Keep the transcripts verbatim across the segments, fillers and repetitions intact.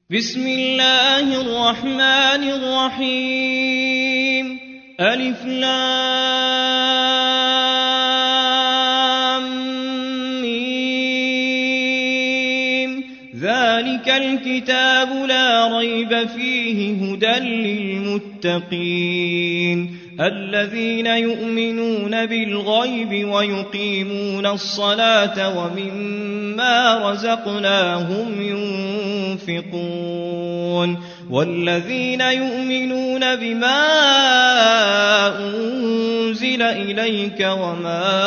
بسم الله الرحمن الرحيم ألف لام ميم ذلك الكتاب لا ريب فيه هدى للمتقين الذين يؤمنون بالغيب ويقيمون الصلاة ومما رزقناهم ينفقون والذين يؤمنون بما أنزل إليك وما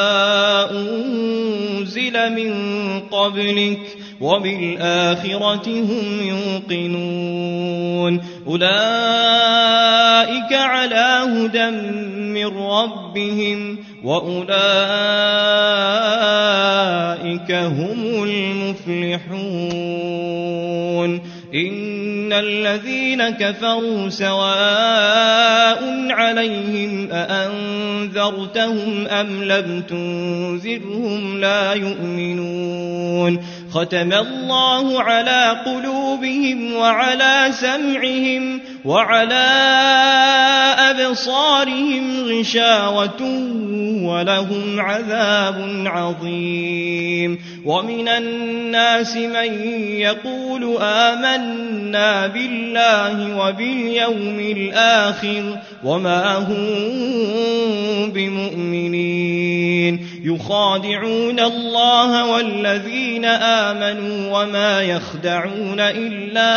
أنزل من قبلك وبالآخرة هم يوقنون أولئك على هدى من ربهم وأولئك هم المفلحون إن الذين كفروا سواء عليهم أأنذرتهم أم لم تنذرهم لا يؤمنون ختم الله على قلوبهم وعلى سمعهم وعلى أبصارهم غشاوة ولهم عذاب عظيم ومن الناس من يقول آمنا بالله وباليوم الآخر وما هم بمؤمنين يخادعون الله والذين آمنوا وما يخدعون إلا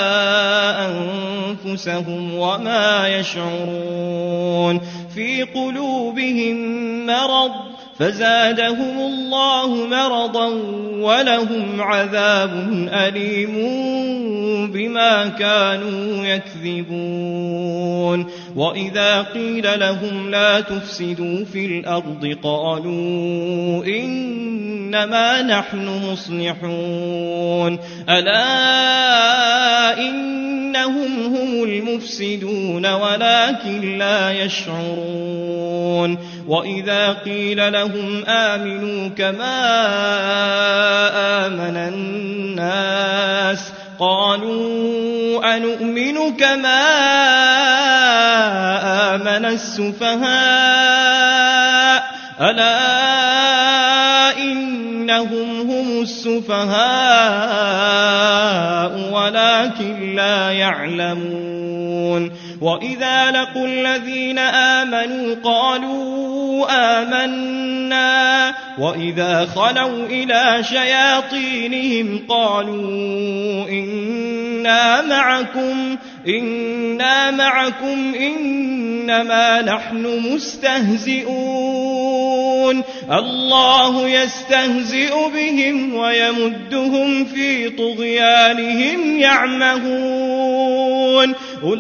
أنفسهم وما يشعرون في قلوبهم مرض فزادهم الله مرضا ولهم عذاب أليم بما كانوا يكذبون وإذا قيل لهم لا تفسدوا في الأرض قالوا إنما نحن مصلحون ألا إنهم هم المفسدون ولكن لا يشعرون وإذا قيل لهم آمنوا كما آمن الناس قالوا أنؤمن كما آمن السفهاء ألا إنهم هم السفهاء ولكن لا يعلمون وإذا لقوا الذين آمنوا قالوا آمنا وإذا خلوا إلى شياطينهم قالوا إنا معكم إنا معكم إنما نحن مستهزئون الله يستهزئ بهم ويمدهم في طغيانهم يعمهون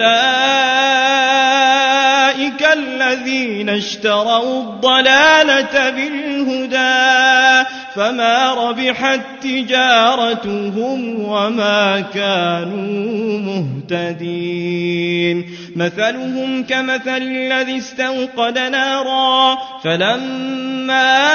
أولئك الذين اشتروا الضلالة بالهدى فما ربحت تجارتهم وما كانوا مهتدين مثلهم كمثل الذي استوقد نارا فلما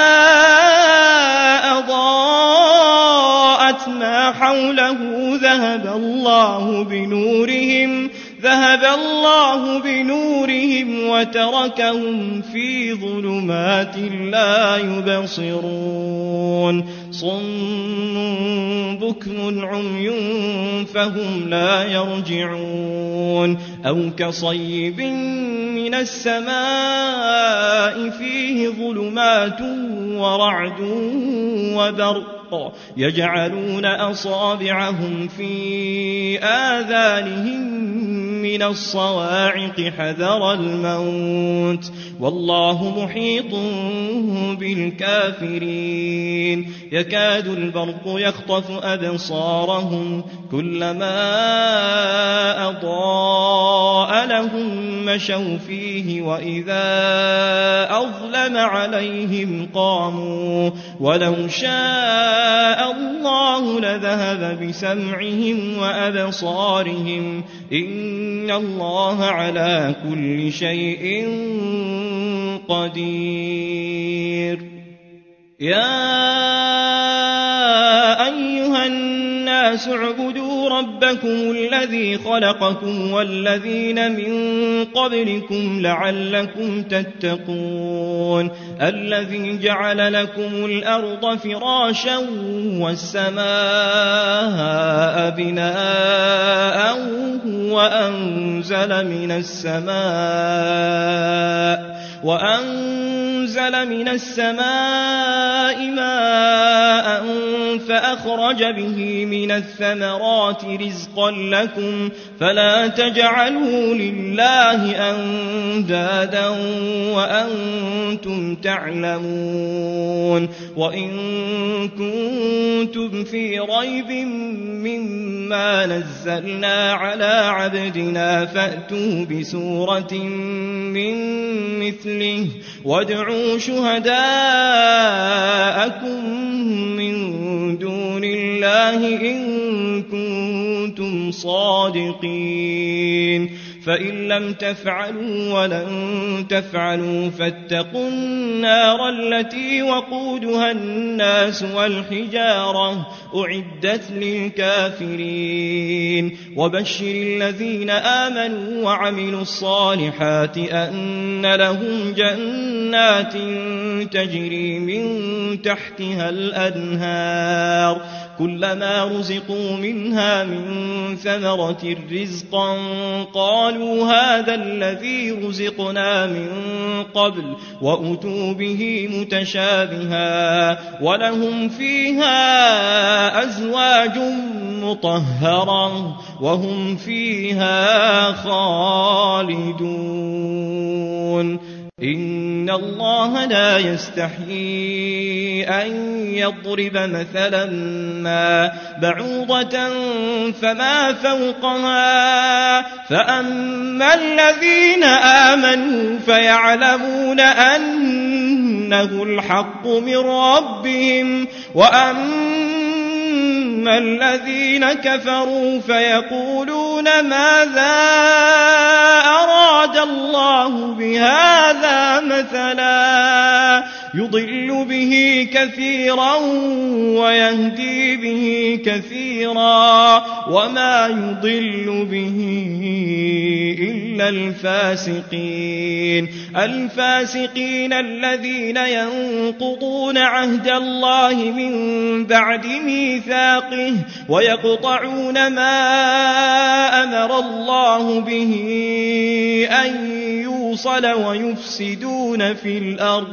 أضاءت ما حوله ذهب الله بنورهم ذهب الله بنورهم وتركهم في ظلمات لا يبصرون صم بكم عمي فهم لا يرجعون أو كصيب من السماء فيه ظلمات ورعد وبرق يجعلون أصابعهم في آذانهم من الصواعق حذر الموت والله محيط بالكافرين يكاد البرق يخطف أبصارهم كلما أضاء لهم مشوا فيه وإذا أظلم عليهم قاموا ولو شاء الله لذهب بسمعهم وأبصارهم إن الله على كل شيء قدير يا أيها الناس اعبدوا ربكم الذي خلقكم والذين من قبلكم لعلكم تتقون الذي جعل لكم الأرض فراشا والسماء بناء وأنزل من السماء وأنزل من السماء ماء فأخرج به من الثمرات رزقا لكم فلا تجعلوا لله أندادا وأنتم تعلمون وإن كنتم في ريب مما نزلنا على عبدنا فأتوا بسورة من مثله وادعوا شهداءكم من دون الله إن كنتم صادقين فإن لم تفعلوا ولن تفعلوا فاتقوا النار التي وقودها الناس والحجارة أعدت للكافرين وبشر الذين آمنوا وعملوا الصالحات أن لهم جنات تجري من تحتها الأنهار كلما رزقوا منها من ثمرة رزقا قالوا هذا الذي رزقنا من قبل وأتوا به متشابها ولهم فيها أزواج مطهرة وهم فيها خالدون إن الله لا يستحيي أن يضرب مثلا ما بعوضة فما فوقها فأما الذين آمنوا فيعلمون أنه الحق من ربهم وأما الذين كفروا فيقولون ماذا أراد الله بهذا مثلا يضل به كثيرا ويهدي به كثيرا وما يضل به إلا الفاسقين الفاسقين الذين ينقضون عهد الله من بعد ميثاقه ويقطعون ما أمر الله به أن يوصل ويفسدون في الأرض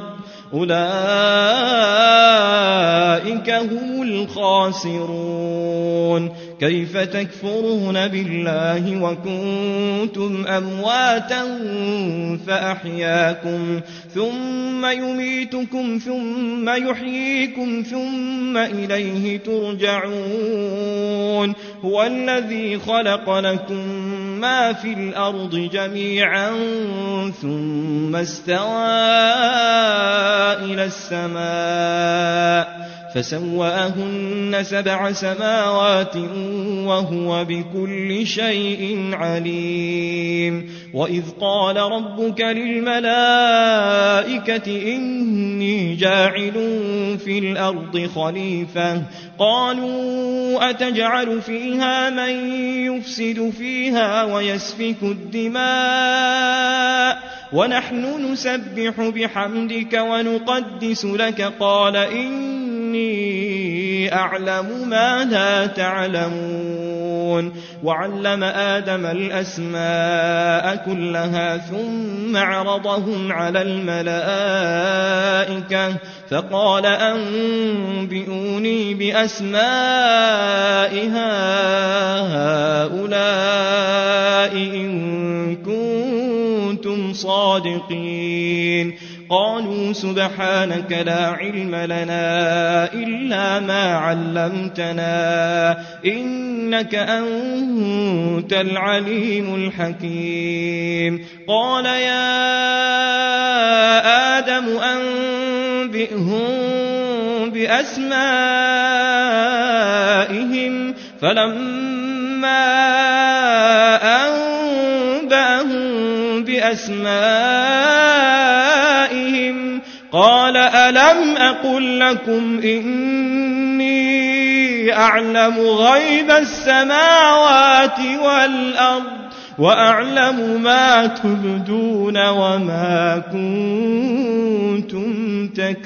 أولئك هم الخاسرون كيف تكفرون بالله وكنتم أمواتا فأحياكم ثم يميتكم ثم يحييكم ثم إليه ترجعون هو الذي خلق لكم ما في الأرض جميعا ثم استوى إلى السماء فسواهن سبع سماوات وهو بكل شيء عليم وإذ قال ربك للملائكة إني جاعل في الأرض خليفة قالوا أتجعل فيها من يفسد فيها ويسفك الدماء ونحن نسبح بحمدك ونقدس لك قال إني أعلم ما لا تعلمون وعلم آدم الأسماء كلها ثم عرضهم على الملائكة فقال أنبئوني بأسماء هؤلاء إن كنتم صادقين قالوا سبحانك لا علم لنا إلا ما علمتنا إنك أنت العليم الحكيم قال يا آدم أنبئهم بأسمائهم فلما أنبأهم بأسمائهم قال ألم أقل لكم إني أعلم غيب السماوات والأرض وأعلم ما تبدون وما كنتم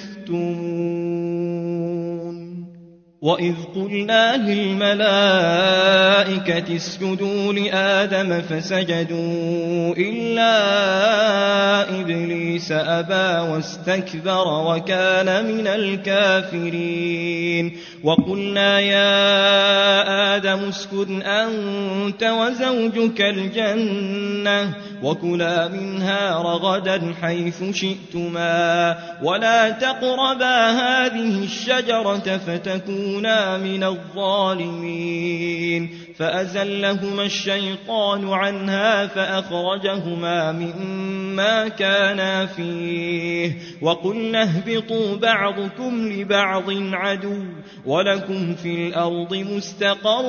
تكتمون وإذ قلنا للملائكة اسجدوا لآدم فسجدوا إلا إبليس أبى واستكبر وكان من الكافرين وقلنا يا آدم اسكن أنت وزوجك الجنة وكلا منها رغدا حيث شئتما ولا تقربا هذه الشجرة فتكونا من الظالمين فأزلهما الشيطان عنها فأخرجهما مما كانا فيه وقلنا اهبطوا بعضكم لبعض عدو ولكم في الأرض مستقر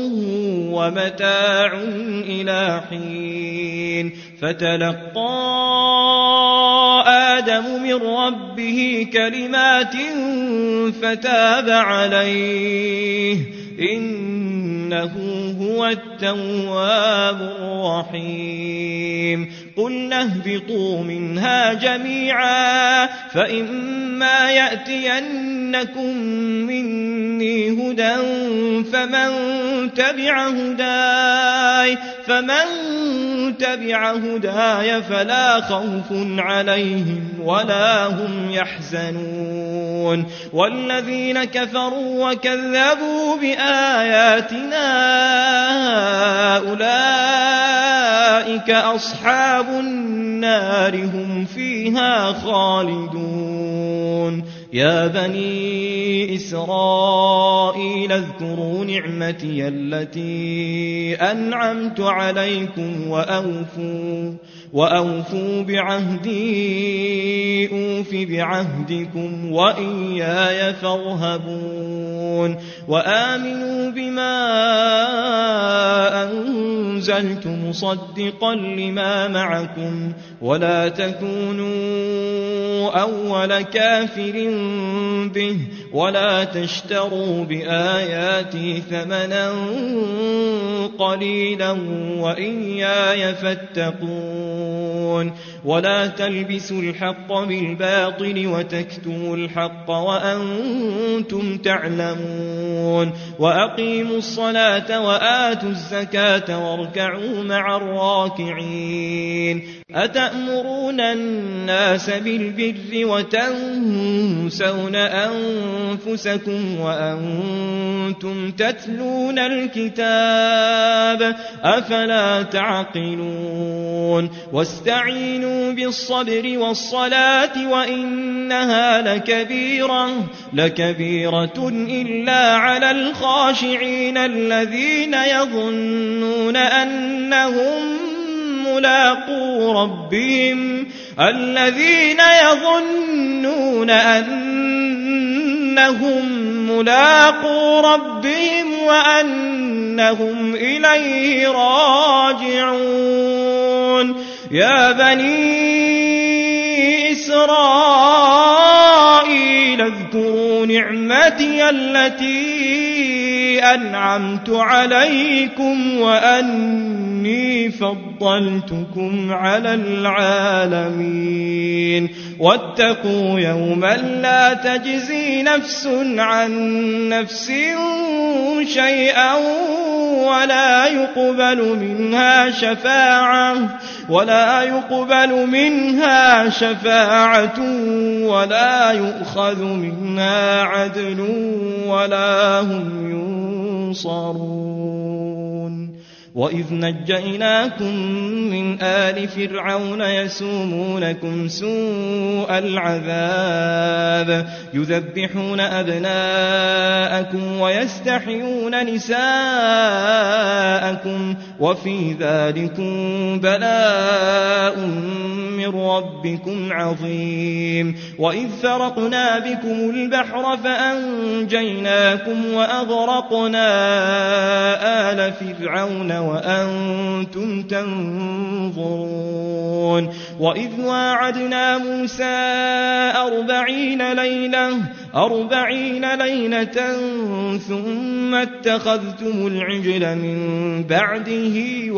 ومتاع إلى حين فتلقى آدم من ربه كلمات فتاب عليه إنه هو التواب الرحيم قلنا اهبطوا منها جميعا فإما يأتينكم مني هدى فمن تبع هداي فمن تبع هداي فلا خوف عليهم ولا هم يحزنون والذين كفروا وكذبوا بآياتنا أولئك أصحاب النار هم فيها خالدون يا بني إسرائيل اذكروا نعمتي التي أنعمت عليكم وأوفوا وأوفوا بعهدي أوف بعهدكم وإياي فارهبون وآمنوا بما أنزلت مصدقا لما معكم ولا تكونوا أول كافر به ولا تشتروا بآياتي ثمنا قليلا وإياي فاتقون ولا تلبسوا الحق بالباطل وتكتموا الحق وأنتم تعلمون وأقيموا الصلاة وآتوا الزكاة واركعوا مع الراكعين أتأمرون الناس بالبر وتنسون أنفسكم وأنتم تتلون الكتاب أفلا تعقلون واستعينوا بالصبر والصلاة وإنها لكبيرة لكبيرة إلا على الخاشعين الذين يظنون أنهم ملاقو ربهم الذين يظنون أنهم ملاقو ربهم وأنهم إليه راجعون يا بني إسرائيل اذكروا نعمتي التي أنعمت عليكم وأني فضلتكم على العالمين واتقوا يوما لا تجزي نفس عن نفس شيئا ولا يقبل منها شفاعة ولا يقبل منها شفاعة ولا يؤخذ منها عدل ولا هم ينصرون وإذ نجيناكم من آل فرعون يسومونكم سوء العذاب يذبحون أبناءكم ويستحيون نساءكم وفي ذلكم بلاء من ربكم عظيم وإذ فرقنا بكم البحر فأنجيناكم وأغرقنا آل فرعون وأنتم تنظرون وإذ واعدنا موسى أربعين ليلة أربعين ليلة ثم اتخذتم العجل من بعده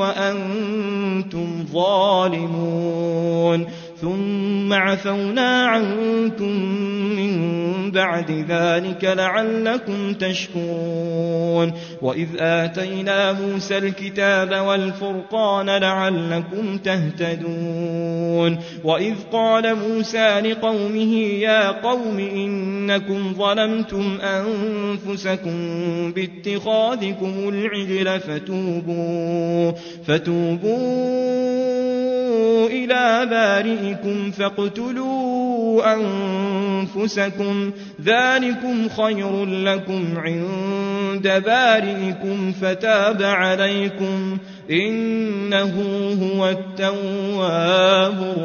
وأنتم ظالمون ثم عفونا عنكم من بعد ذلك لعلكم تشكرون وإذ آتينا موسى الكتاب والفرقان لعلكم تهتدون وإذ قال موسى لقومه يا قوم إنكم ظلمتم أنفسكم باتخاذكم العجل فتوبوا فتوبوا إلى بارئكم فاقتلوا أنفسكم ذلكم خير لكم عند بارئكم فتاب عليكم إنه هو التواب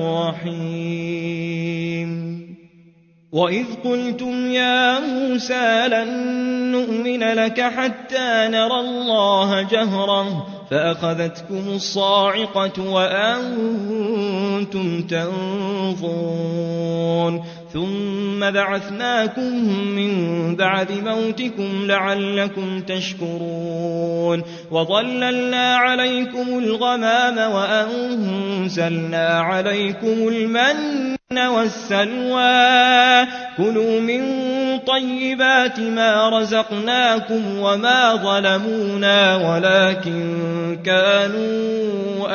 الرحيم وإذ قلتم يا موسى لن نؤمن لك حتى نرى الله جهرة فأخذتكم الصاعقة وأنتم تنظرون ثم بعثناكم من بعد موتكم لعلكم تشكرون وظللنا عليكم الغمام وأنزلنا عليكم المن والسلوى كلوا من طيبات ما رزقناكم وما ظلمونا ولكن كانوا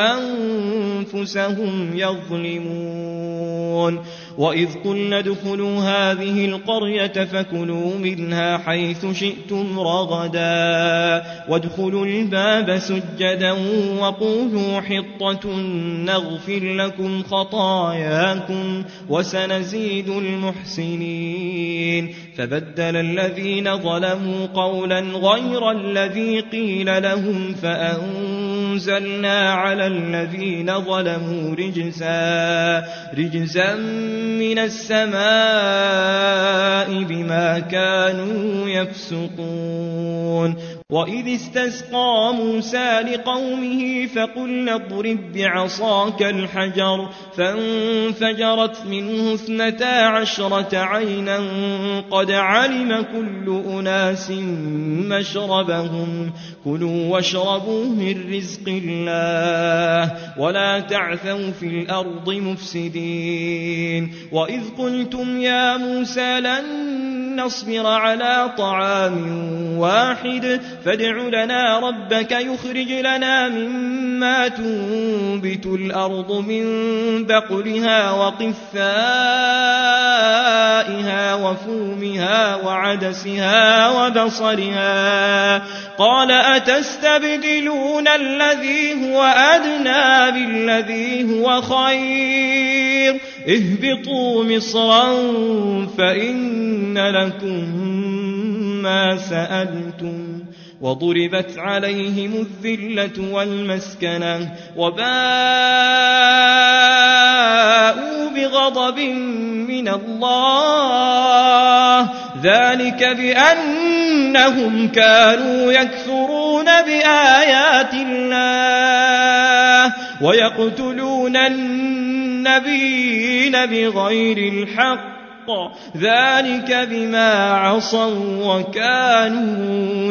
أنفسهم يظلمون وإذ قلنا ادخلوا هذه القرية فكلوا منها حيث شئتم رغدا وادخلوا الباب سجدا وقولوا حطة نغفر لكم خطاياكم وسنزيد المحسنين فبدل الذين ظلموا قولا غير الذي قيل لهم فأنزلنا على الذين ظلموا رجزا رجزا من السماء بما كانوا يفسقون وإذ استسقى موسى لقومه فقلنا اضرب بعصاك الحجر فانفجرت منه اثنتا عشرة عينا قد علم كل أناس مشربهم كلوا واشربوا من رزق الله ولا تعثوا في الأرض مفسدين وإذ قلتم يا موسى لن نصبر على طعام واحد فادع لنا ربك يخرج لنا مما تنبت الأرض من بقلها وقثائها وفومها وعدسها وبصلها قال أتستبدلون الذي هو أدنى بالذي هو خير اهبطوا مصرا فإن لكم ما سألتم وضربت عليهم الذلة والمسكنة وباءوا بغضب من الله ذلك بأنهم كانوا يكفرون بآيات الله ويقتلون النبيين بغير الحق ذلك بما عصوا وكانوا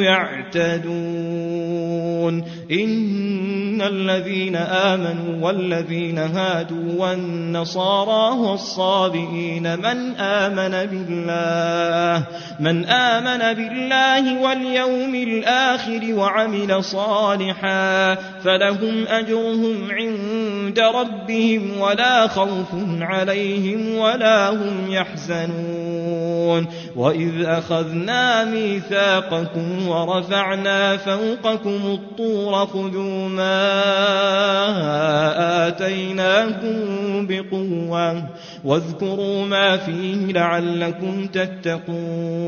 يعتدون إن الذين آمنوا والذين هادوا والنصارى والصابئين من آمن بالله من آمن بالله واليوم الآخر وعمل صالحا فلهم أجرهم عند ربهم ولا خوف عليهم ولا هم يحزنون وإذ أخذنا ميثاقكم ورفعنا فوقكم الطور خذوا ما آتيناكم بقوة واذكروا ما فيه لعلكم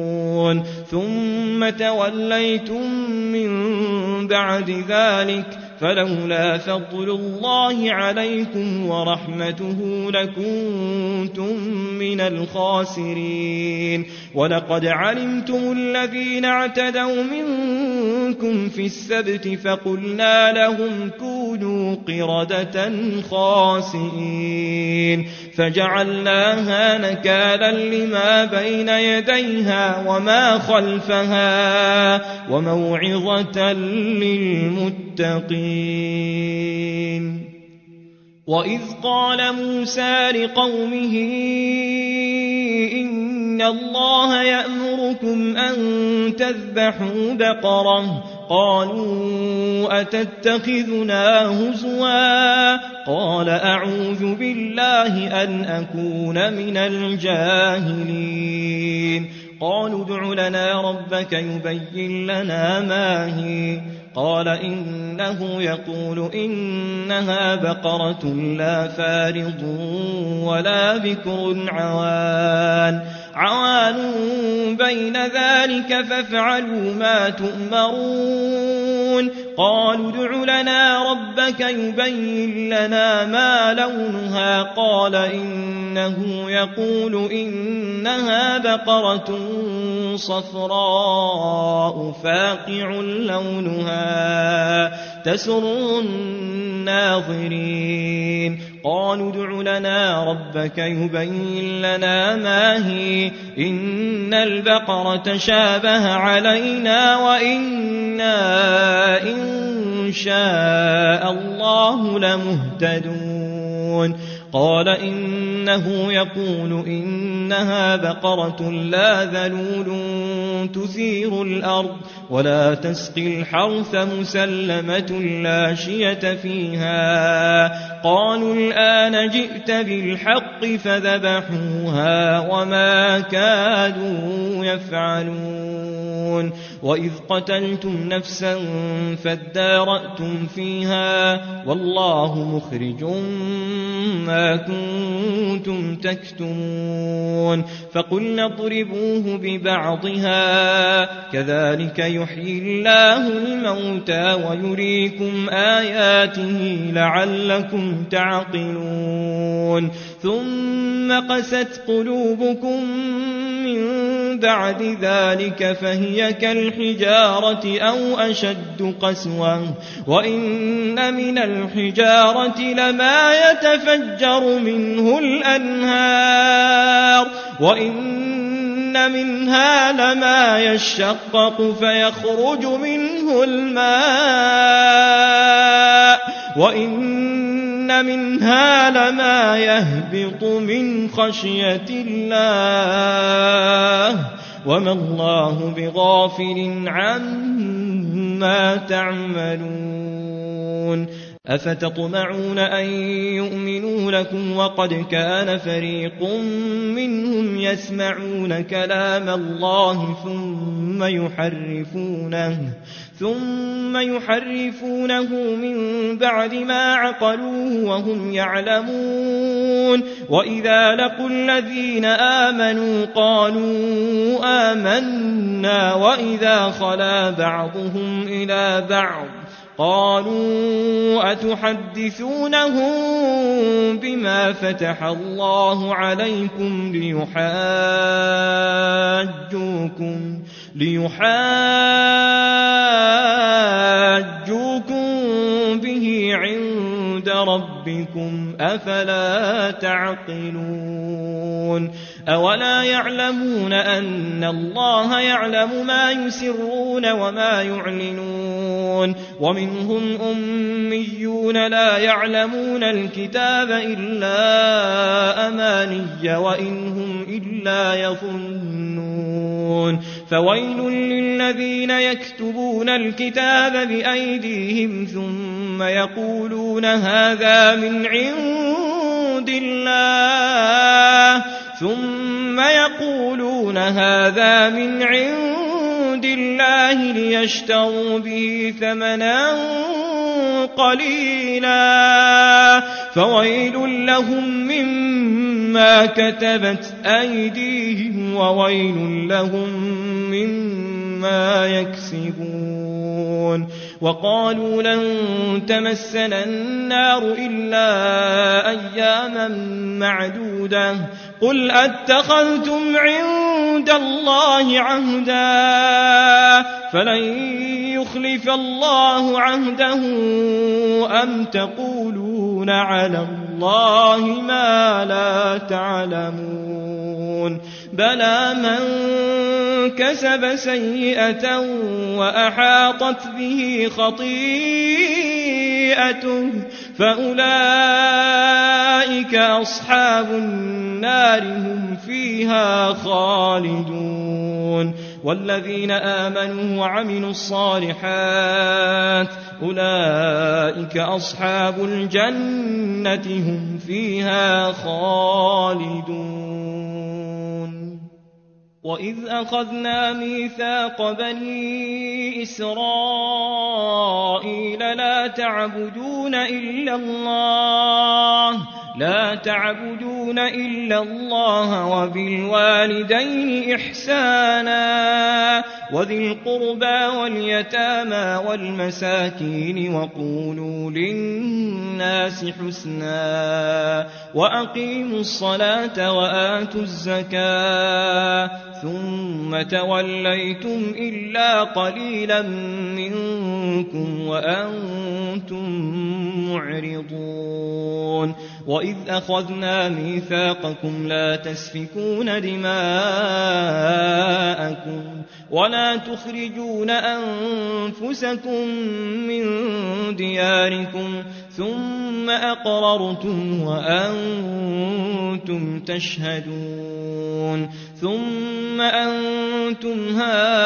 تتقون ثم توليتم من بعد ذلك فلولا فضل الله عليكم ورحمته لكنتم من الخاسرين ولقد علمتم الذين اعتدوا منكم في السبت فقلنا لهم كونوا قردة خاسئين فجعلناها نكالا لما بين يديها وما خلفها وموعظة للمتقين. وإذ قال موسى لقومه إن الله يأمركم أن تذبحوا بقرة قالوا أتتخذنا هزوا قال أعوذ بالله أن أكون من الجاهلين قالوا ادع لنا ربك يبين لنا ما هي قال إنه يقول إنها بقرة لا فارض ولا بكر عوان عوان بين ذلك فافعلوا ما تؤمرون قالوا ادع لنا ربك يبين لنا ما لونها قال إنه يقول إنها بقرة صفراء فاقع لونها تسر الناظرين قالوا ادع لنا ربك يبين لنا ما هي إن البقرة شابه علينا وإنا إن شاء الله لمهتدون قال إنه يقول إنها بقرة لا ذلول تثير الأرض ولا تسقي الحرث مسلمة لا شية فيها قالوا الآن جئت بالحق فذبحوها وما كادوا يفعلون وإذ قتلتم نفسا فادارأتم فيها والله مخرج ما كنتم تكتمون فقلنا اضربوه ببعضها كذلك يحيي الله الموتى ويريكم آياته لعلكم تعقلون ثم قست قلوبكم من بعد ذلك فهي كالحجارة أو أشد قسوة وإن من الحجارة لما يتفجر منه الأنهار وإن منها لما يشقق فيخرج منه الماء وإن منها لما يهبط من خشية الله وما الله بغافل عما تعملون أفتطمعون أن يؤمنوا لكم وقد كان فريق منهم يسمعون كلام الله ثم يحرفونه ثم يحرفونه من بعد ما عقلوه وهم يعلمون وإذا لقوا الذين آمنوا قالوا آمنا وإذا خلا بعضهم إلى بعض قالوا أتحدثونهم بما فتح الله عليكم ليحاجوكم ليحاجوكم به عند ربكم أفلا تعقلون أولا يعلمون أن الله يعلم ما يسرون وما يعلنون ومنهم أميون لا يعلمون الكتاب إلا أماني وإنهم إلا يظنون فويل للذين يكتبون الكتاب بأيديهم ثم يقولون هذا من عند الله ثم يقولون هذا من عند الله ليشتروا به ثمنا قليلا فويل لهم مما كتبت أيديهم وويل لهم مما يكسبون وقالوا لن تمسنا النار إلا أياما معدودة قل أتخذتم عند الله عهدا فلن يخلف الله عهده أم تقولون على الله ما لا تعلمون بلى من كسب سيئة وأحاطت به خطيئته فأولئك أصحاب النار هم فيها خالدون والذين آمنوا وعملوا الصالحات أولئك أصحاب الجنة هم فيها خالدون وإذ أخذنا ميثاق بني إسرائيل لا تعبدون إلا الله لا تعبدون إلا الله وبالوالدين إحسانا وذي القربى واليتامى والمساكين وقولوا للناس حسنا وأقيموا الصلاة وآتوا الزكاة ثم توليتم إلا قليلا منكم وأنتم معرضون وإذ أخذنا ميثاقكم لا تسفكون دماءكم ولا تخرجون أنفسكم من دياركم ثم أقررتم وأنتم تشهدون ثم أنتم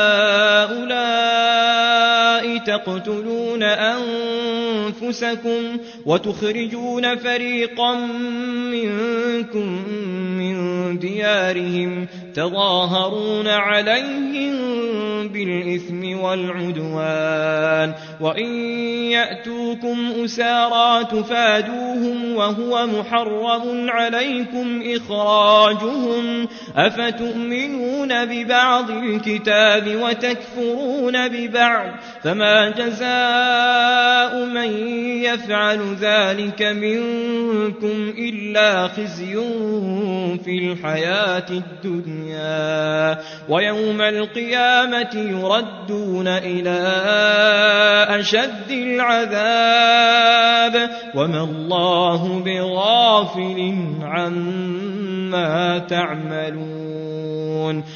هؤلاء تقتلون أنفسكم وتخرجون فريقا منكم من ديارهم تظاهرون عليهم بالإثم والعدوان وإن يأتوكم أسارى تفادوهم وهو محرم عليكم إخراجهم أفتؤمنون ببعض الكتاب وتكفرون ببعض فما جزاء من يفعل ذلك منكم إلا خزي في الحياة الدنيا ويوم القيامة يردون إلى أشد العذاب وما الله بغافل عما تعملون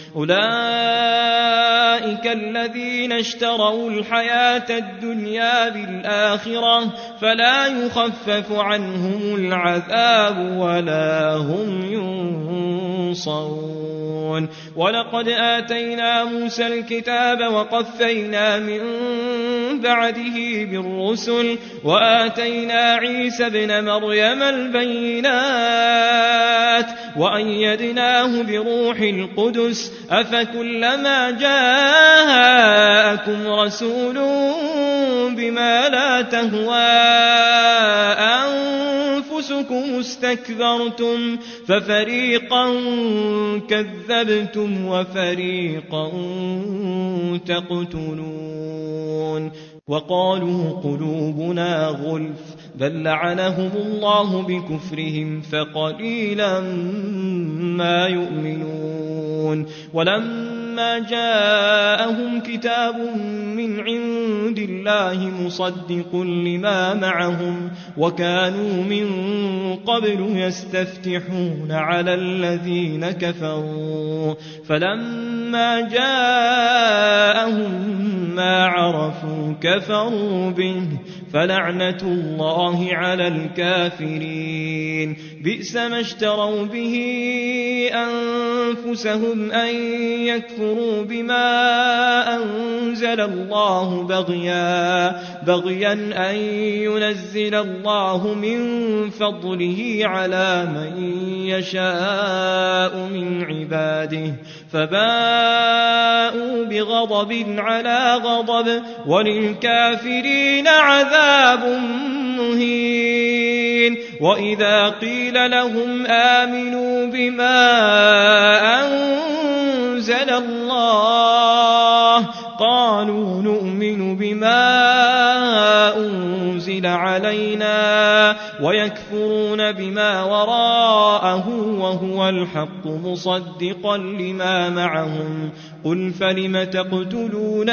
أولئك الذين اشتروا الحياة الدنيا بالآخرة فلا يخفف عنهم العذاب ولا هم ينصرون ولقد آتينا موسى الكتاب وقفينا من بعده بالرسل وآتينا عيسى ابن مريم البينات وأيدناه بروح القدس أفكلما جاءكم رسول بما لا تهوى أنفسكم استكبرتم ففريقا كذبتم وفريقا تقتلون وقالوا قلوبنا غلف بل لعنهم الله بكفرهم فقليلا ما يؤمنون ولما جاءهم كتاب من عند الله مصدق لما معهم وكانوا من قبل يستفتحون على الذين كفروا فلما جاءهم ما عرفوا كفروا به فلعنة الله على الكافرين بئس ما اشتروا به أنفسهم أن يكفروا بما أنزل الله بغيا بغيا أن ينزل الله من فضله على من يشاء من عباده فباءوا بغضب على غضب وللكافرين عذاب مهين وإذا قيل لهم آمنوا بما أنزل الله قالوا نؤمن بما أنزل علينا ويكفرون بما وراءه وهو الحق مصدقا لما معهم قل فلم تقتلون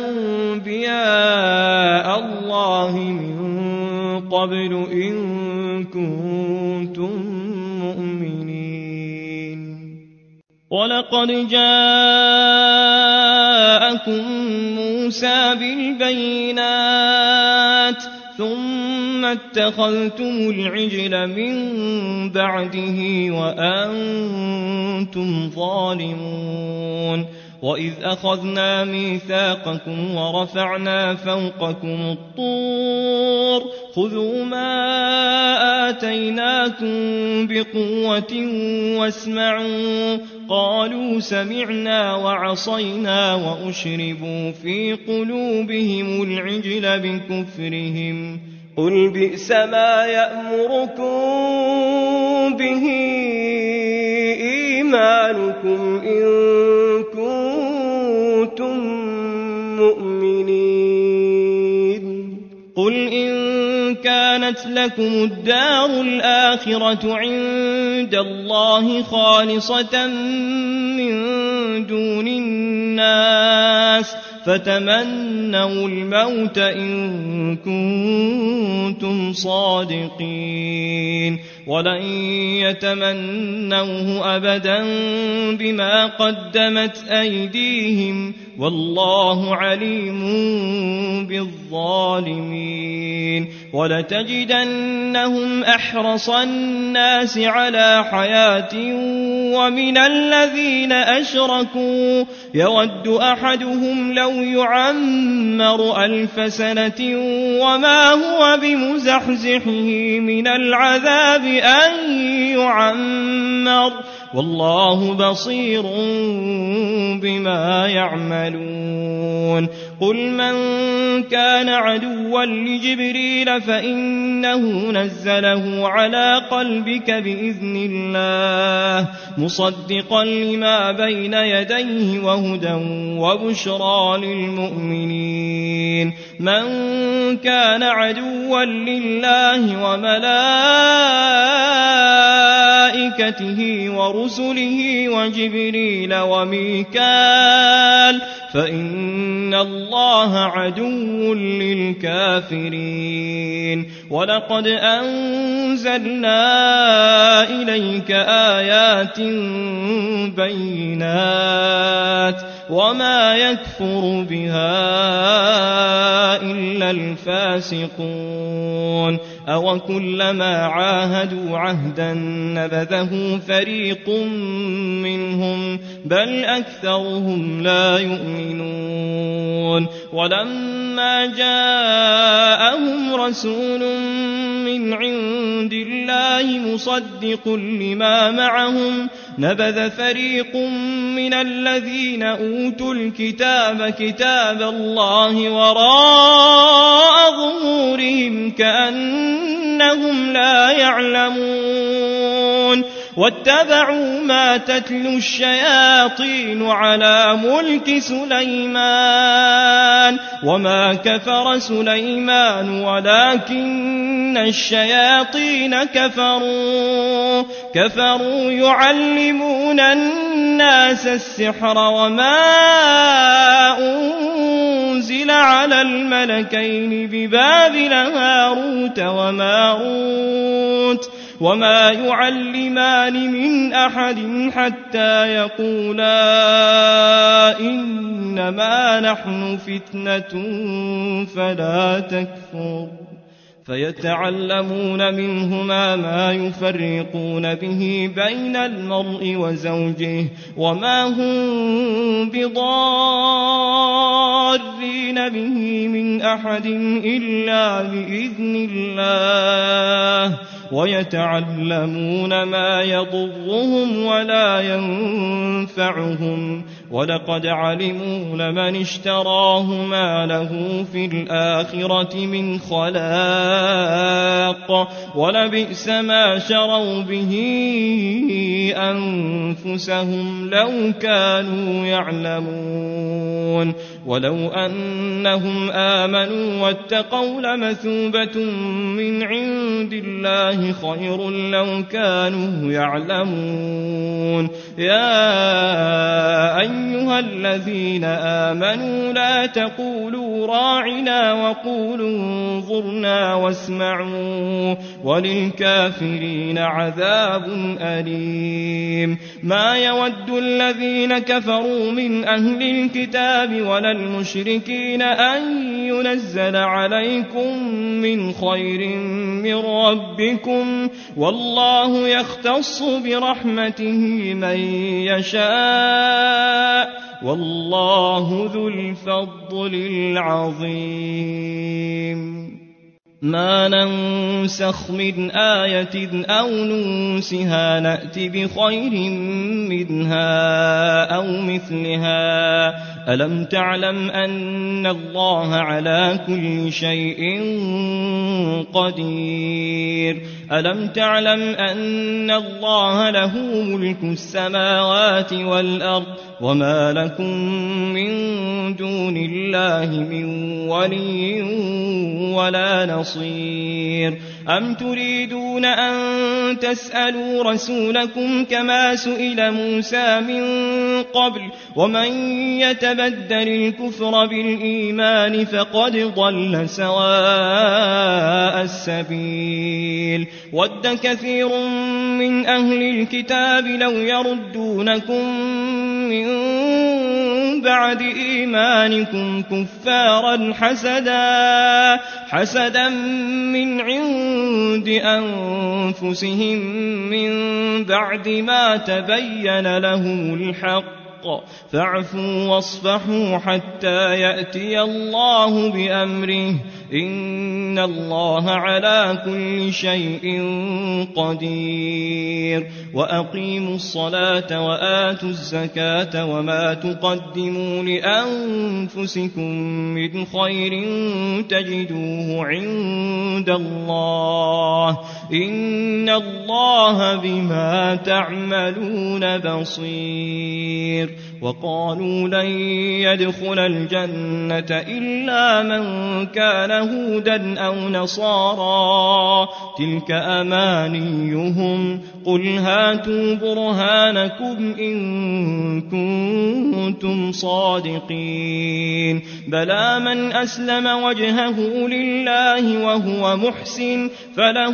أنبياء الله من قبل إن كنتم مؤمنين ولقد جاءكم موسى بالبينات ثم اتخذتم العجل من بعده وأنتم ظالمون وإذ أخذنا ميثاقكم ورفعنا فوقكم الطور خذوا ما آتيناكم بقوة واسمعوا قالوا سمعنا وعصينا وأشربوا في قلوبهم العجل بكفرهم قل بئس ما يأمركم به إيمانكم إن كنتم مؤمنين قل إن كانت لكم الدار الآخرة عند الله خالصة من دون الناس فتمنوا الموت إن كنتم صادقين ولن يتمنوه أبدا بما قدمت أيديهم والله عليم بالظالمين ولتجدنهم أحرص الناس على حياة ومن الذين أشركوا يود أحدهم لو يعمر ألف سنة وما هو بمزحزحه من العذاب أن يعمر والله بصير بما يعملون قل من كان عدوا لجبريل فإنه نزله على قلبك بإذن الله مصدقا لما بين يديه وهدى وبشرى للمؤمنين من كان عدوا لله وملائكته ورسله وجبريل وميكال فإن الله عدو للكافرين ولقد أنزلنا إليك آيات بينات وما يكفر بها إلا الفاسقون أو كلما عاهدوا عهدا نبذه فريق منهم بل أكثرهم لا يؤمنون ولما جاءهم رسول من عند الله مصدق لما معهم نبذ فريق من الذين أوتوا الكتاب كتاب الله وراء ظهورهم كأنهم لا يعلمون واتبعوا ما تتلو الشياطين على ملك سليمان وما كفر سليمان ولكن الشياطين كفروا كفروا يعلمون الناس السحر وما أنزل على الملكين ببابل هاروت وماروت وما يعلمان من أحد حتى يقولا إنما نحن فتنة فلا تكفر فيتعلمون منهما ما يفرقون به بين المرء وزوجه وما هم بضارين به من أحد إلا بإذن الله ويتعلمون ما يضرهم ولا ينفعهم ولقد علموا لمن اشتراه ما له في الآخرة من خلاق ولبئس ما شروا به أنفسهم لو كانوا يعلمون ولو أنهم آمنوا واتقوا لمثوبة من عند الله خير لو كانوا يعلمون يا أيها الذين آمنوا لا تقولوا راعنا وقولوا انظرنا واسمعوا وللكافرين عذاب أليم ما يود الذين كفروا من أهل الكتاب ولا المشركين أن ينزل عليكم من خير من ربكم والله يختص برحمته من يشاء والله ذو الفضل العظيم ما ننسخ من آية أو ننسها نأت بخير منها أو مثلها ألم تعلم أن الله على كل شيء قدير ألم تعلم أن الله له ملك السماوات والأرض وما لكم من دون الله من ولي ولا نصير أم تريدون أن تسألوا رسولكم كما سئل موسى من قبل ومن يتبدل الكفر بالإيمان فقد ضل سواء السبيل ود كثير من أهل الكتاب لو يردونكم من بعد إيمانكم كفارا حسدا حسدا من عند أنفسهم من بعد ما تبين لهم الحق فاعفوا واصفحوا حتى يأتي الله بأمره إن الله على كل شيء قدير وأقيموا الصلاة وآتوا الزكاة وما تقدموا لأنفسكم من خير تجدوه عند الله إن الله بما تعملون بصير وقالوا لن يدخل الجنة إلا من كان هودا أو نصارى تلك أمانيهم قل هاتوا برهانكم إن كنتم صادقين بلى من أسلم وجهه لله وهو محسن فله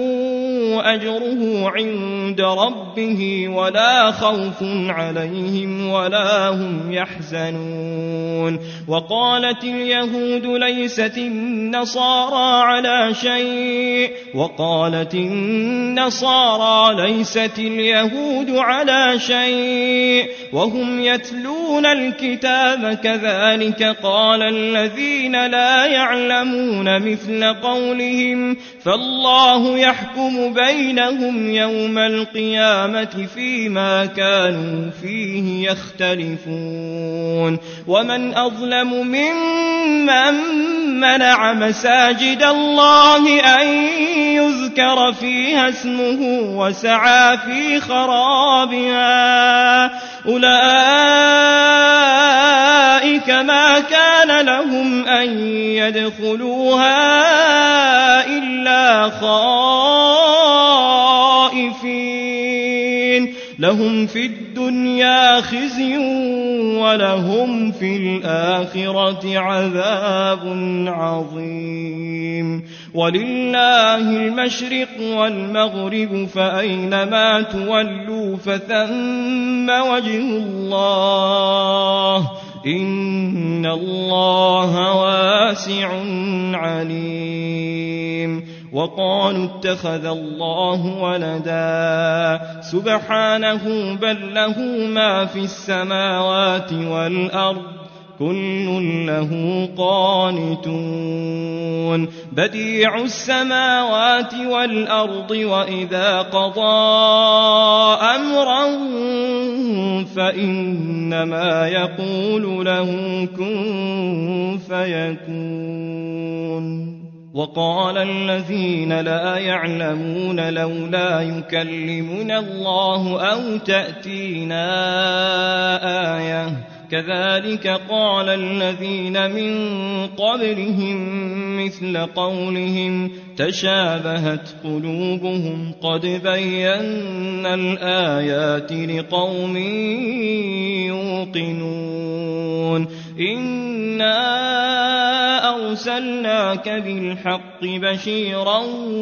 أجره عند ربه ولا خوف عليهم ولا هم يحزنون وقالت اليهود ليست النصارى على شيء وقالت النصارى ليست اليهود على شيء وهم يتلون الكتاب كذلك قال الذين لا يعلمون مثل قولهم فالله يحكم بينهم يوم القيامة فيما كانوا فيه يختلفون ومن أظلم ممن منع مساجد الله أن يذكر فيها اسمه وسعى في خرابها أولئك ما كان لهم أن يدخلوها إلا خائفين لهم في الدنيا خزي ولهم في الآخرة عذاب عظيم ولله المشرق والمغرب فأينما تولوا فثم وجه الله إن الله واسع عليم وقالوا اتخذ الله ولدا سبحانه بل له ما في السماوات والأرض كل له قانتون بديع السماوات والأرض وإذا قضى أمرا فإنما يقول له كن فيكون وقال الذين لا يعلمون لولا يكلمنا الله أو تأتينا آية كذلك قال الذين من قبلهم مثل قولهم تشابهت قلوبهم قد بينا الآيات لقوم يوقنون إنا أرسلناك بالحق بشيرا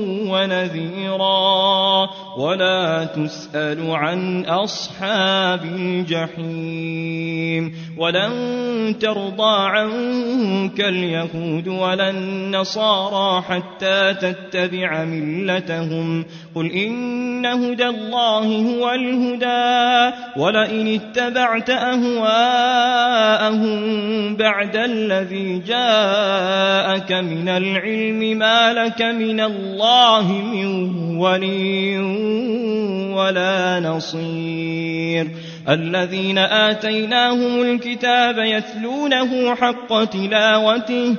ونذيرا ولا تسأل عن أصحاب الجحيم ولن ترضى عنك اليهود ولا النصارى حتى تتبع ملتهم قل إن هدى الله هو الهدى ولئن اتبعت أهواءهم بعد الذي جاءك من العلم ما لك من الله من ولي ولا نصير الذين آتيناهم الكتاب يتلونه حق تلاوته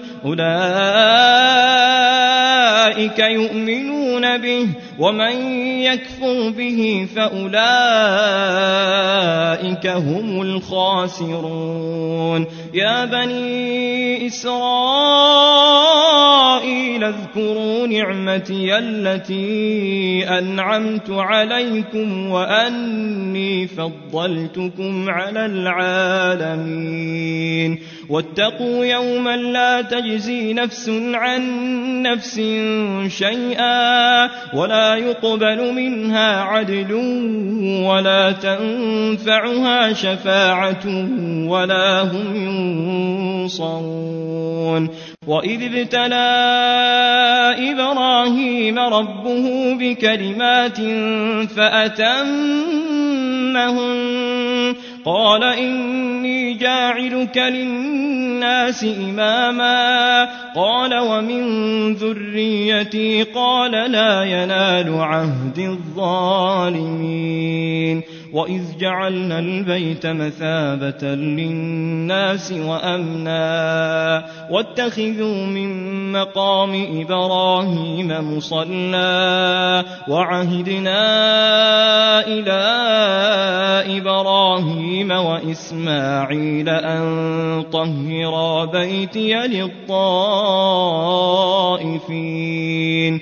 أولئك يؤمنون به ومن يكفر به فأولئك هم الخاسرون يا بني إسرائيل اذكروا نعمتي التي أنعمت عليكم وأني فضلتكم على العالمين واتقوا يوما لا تجزي نفس عن نفس شيئا ولا يقبل منها عدل ولا تنفعها شفاعة ولا هم ينصرون وإذ ابتلى إبراهيم ربه بكلمات فأتمهن قال إني جاعلك للناس إماما قال ومن ذريتي قال لا ينال عهد الظالمين وإذ جعلنا البيت مثابة للناس وأمنا واتخذوا من مقام إبراهيم مصلى وعهدنا إلى إبراهيم وإسماعيل أن طهرا بيتي للطائفين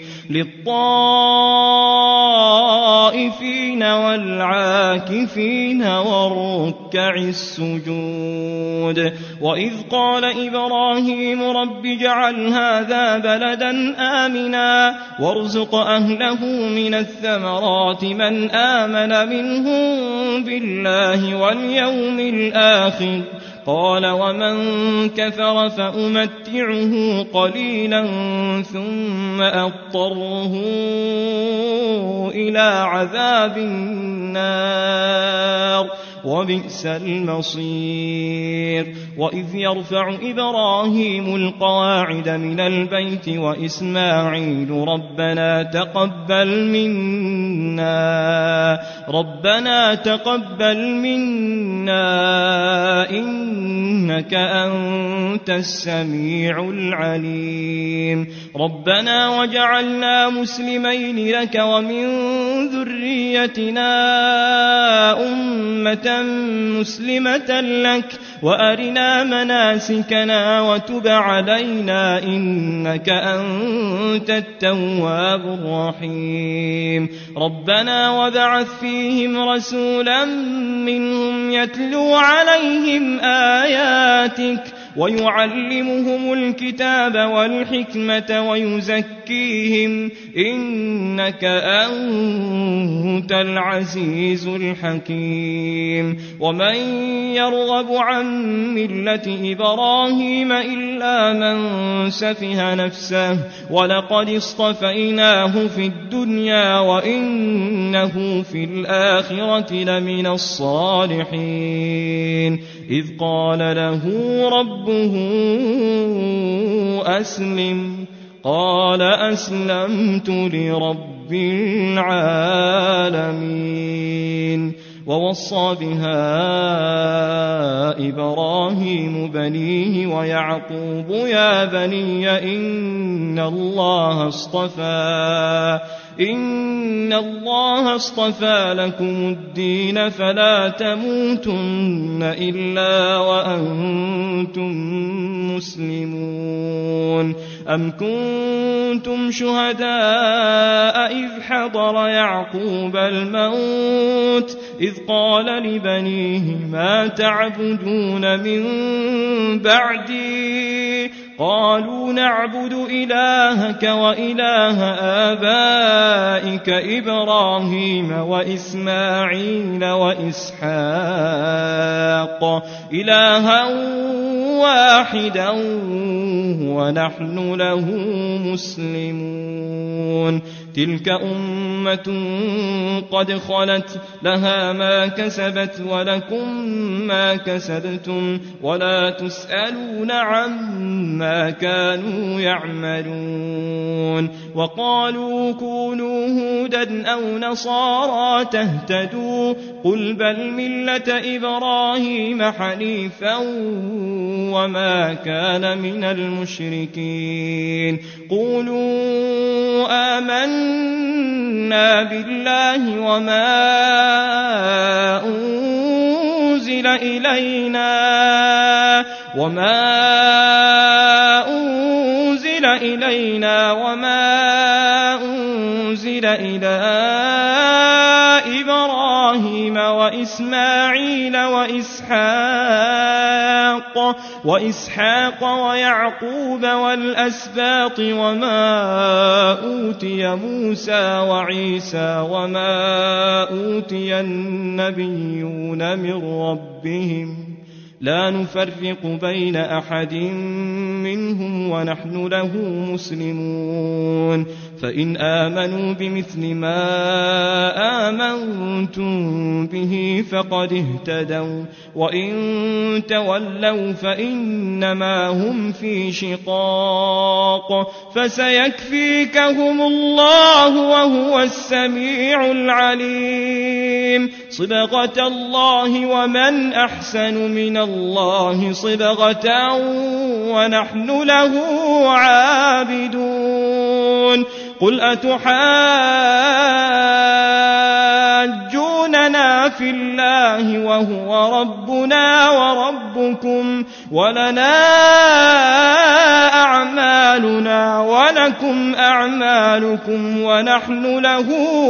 للطائفين والعاكفين والركع السجود وإذ قال إبراهيم رب اجعل هذا بلدا آمنا وارزق أهله من الثمرات من آمن منهم بالله واليوم الآخر قال ومن كفر فأمتعه قليلا ثم أضطره إلى عذاب النار وبئس المصير وإذ يرفع إبراهيم القواعد من البيت وإسماعيل ربنا تقبل منا ربنا تقبل منا إنك أنت السميع العليم ربنا وجعلنا مسلمين لك ومن ذريتنا أمة مسلمة لك وأرنا مناسكنا وتب علينا إنك أنت التواب الرحيم ربنا وابعث فيهم رسولا منهم يتلو عليهم آياتك ويعلمهم الكتاب والحكمة ويزكيهم إنك أنت العزيز الحكيم ومن يرغب عن ملة إبراهيم إلا من سفه نفسه ولقد اصطفيناه في الدنيا وإنه في الآخرة لمن الصالحين إذ قال له ربه أسلم قال أسلمت لرب العالمين ووصى بها إبراهيم بنيه ويعقوب يا بني إن الله اصطفى إن الله اصطفى لكم الدين فلا تموتن إلا وأنتم مسلمون أم كنتم شهداء إذ حضر يعقوب الموت إذ قال لبنيه ما تعبدون من بعدي قالوا نعبد إلهك وإله آبائك إبراهيم وإسماعيل وإسحاق إلها واحدا ونحن له مسلمون تلك أمة قد خلت لها ما كسبت ولكم ما كسبتم ولا تسألون عما كانوا يعملون وقالوا كونوا هودا أو نصارى تهتدوا قل بل ملة إبراهيم حنيفا وما كان من المشركين قولوا آمنا بالله وما أنزل إلينا وما أنزل إلينا وما أنزل إلى إبراهيم وإسماعيل وإسحاق وإسحاق ويعقوب والأسباط وما أوتي موسى وعيسى وما أوتي النبيون من ربهم لا نفرق بين أحد منهم ونحن له مسلمون فإن آمنوا بمثل ما آمنتم به فقد اهتدوا وإن تولوا فإنما هم في شقاق فسيكفيكهم الله وهو السميع العليم صبغة الله ومن أحسن من الله صبغة ونحن له عابدون قل أتحاجوننا في الله وهو ربنا وربكم ولنا أعمالنا ولكم أعمالكم ونحن له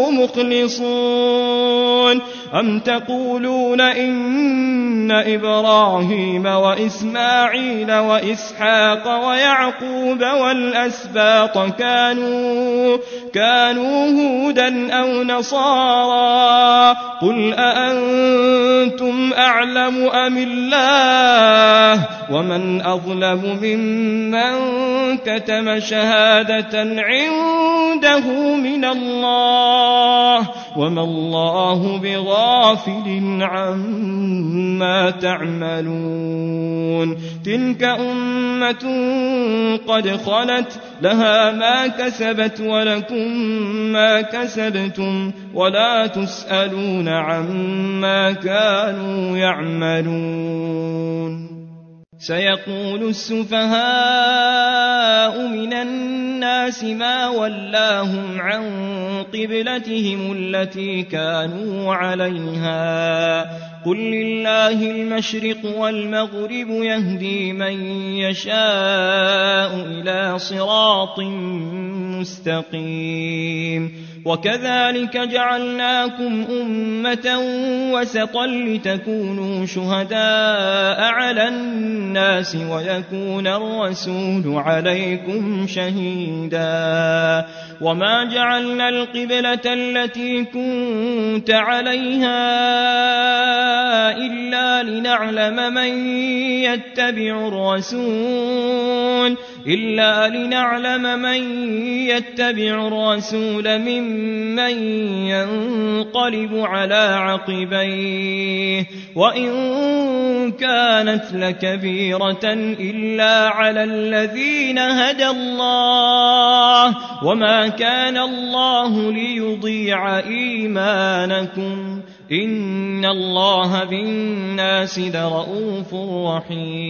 مخلصون أم تقولون إن إبراهيم وإسماعيل وإسحاق ويعقوب والأسباط كانوا كانوا هودا أو نصارى قل أأنتم أعلم أم الله ومن أظلم ممن كتم شهادة عنده من الله وما الله بغافل عما تعملون تلك أمة قد خلت لها ما كسبت ولكم ما كسبتم ولا تسألون عما كانوا يعملون سيقول السفهاء من الناس ما ولاهم عن قبلتهم التي كانوا عليها قل لله المشرق والمغرب يهدي من يشاء إلى صراط مستقيم وكذلك جعلناكم أمة وسطا لتكونوا شهداء على الناس ويكون الرسول عليكم شهيدا وما جعلنا القبلة التي كنت عليها إلا لنعلم من يتبع الرسول إلا لنعلم من يتبع الرسول ممن ينقلب على عقبيه وإن كانت لكبيرة إلا على الذين هدى الله وما كان الله ليضيع إيمانكم إن الله بالناس لرؤوف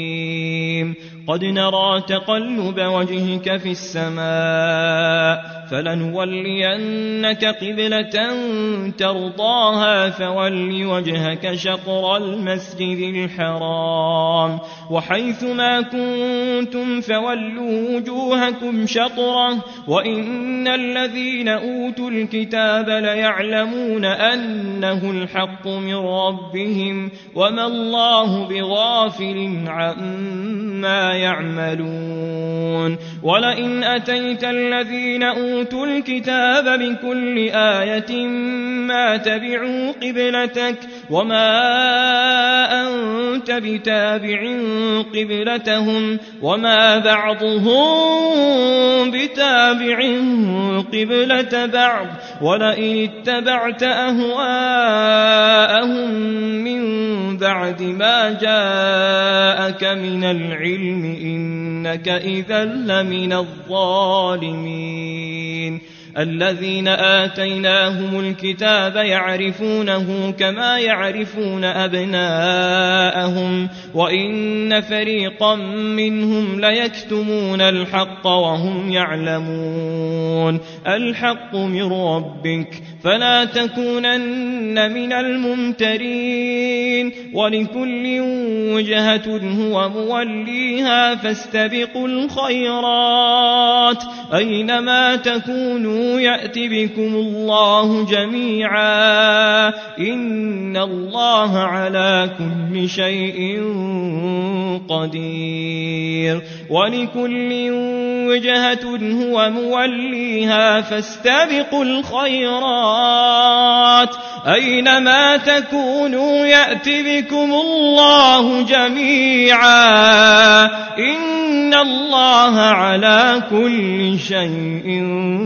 رحيم قد نرى تقلب وجهك في السماء فلنولينك قبلة ترضاها فول وجهك شطر المسجد الحرام وحيث ما كنتم فولوا وجوهكم شطره وإن الذين أوتوا الكتاب ليعلمون أنه الحق من ربهم وما الله بغافل عما يعملون ولئن أتيت الذين أوتوا الكتاب بكل آية ما تبعوا قبلتك وما أنت بتابع قبلتهم وما بعضهم بتابع قبلة بعض ولئن اتبعت أهواءهم من بعد ما جاءك من العلم إنك إذا لمن الظالمين الذين آتيناهم الكتاب يعرفونه كما يعرفون أبناءهم وإن فريقا منهم ليكتمون الحق وهم يعلمون الحق من ربك فلا تكونن من الممترين ولكل وجهة هو موليها فاستبقوا الخيرات أينما تكونوا يأت بكم الله جميعا إن الله على كل شيء قدير ولكل وجهة هو موليها فاستبقوا الخيرات أينما تكونوا يأت بكم الله جميعا إن الله على كل شيء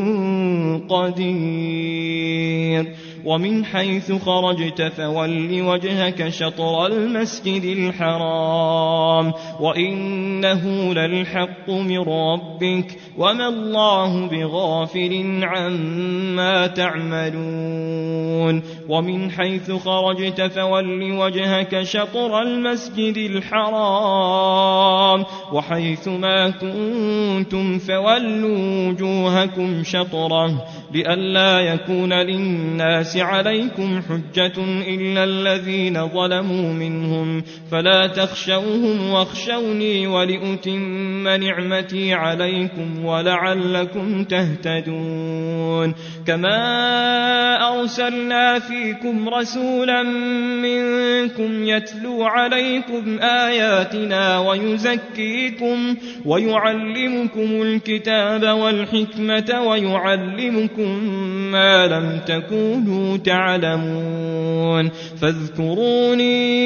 قدير ومن حيث خرجت فول وجهك شطر المسجد الحرام وإنه للحق من ربك وما الله بغافل عما تعملون ومن حيث خرجت فول وجهك شطر المسجد الحرام وحيث ما كنتم فولوا وجوهكم شطره لئلا يكون للناس عليكم حجة إلا الذين ظلموا منهم فلا تخشوهم واخشوني ولأتم نعمتي عليكم ولعلكم تهتدون كما أرسلنا فيكم رسولا منكم يتلو عليكم آياتنا ويزكيكم ويعلمكم الكتاب والحكمة ويعلمكم ما لم تكونوا تعلمون فاذكروني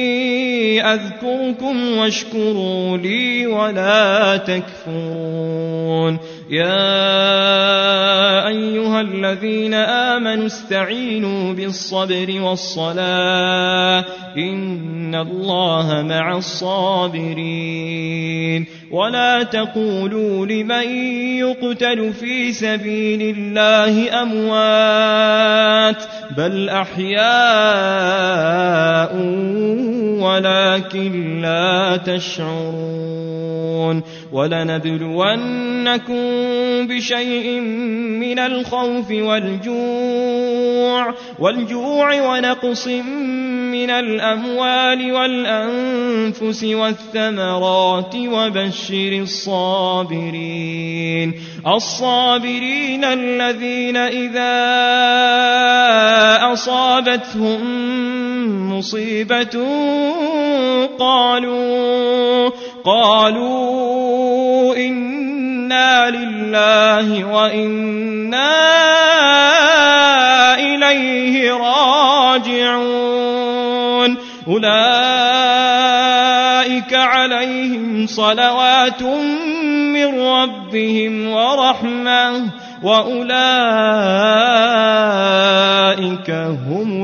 أذكركم واشكروا لي ولا تكفرون يا أيها الذين آمنوا استعينوا بالصبر والصلاة إن الله مع الصابرين ولا تقولوا لمن يقتل في سبيل الله أموات بل أحياء ولكن لا تشعرون ولنبلونكم بشيء من الخوف والجوع والجوع ونقص من الأموال والأنفس والثمرات وبشر الصابرين الصابرين الذين إذا أصابتهم مصيبة قالوا قالوا إنا لله وإنا إليه راجعون أولئك عليهم صلوات من ربهم ورحمة وأولئك هم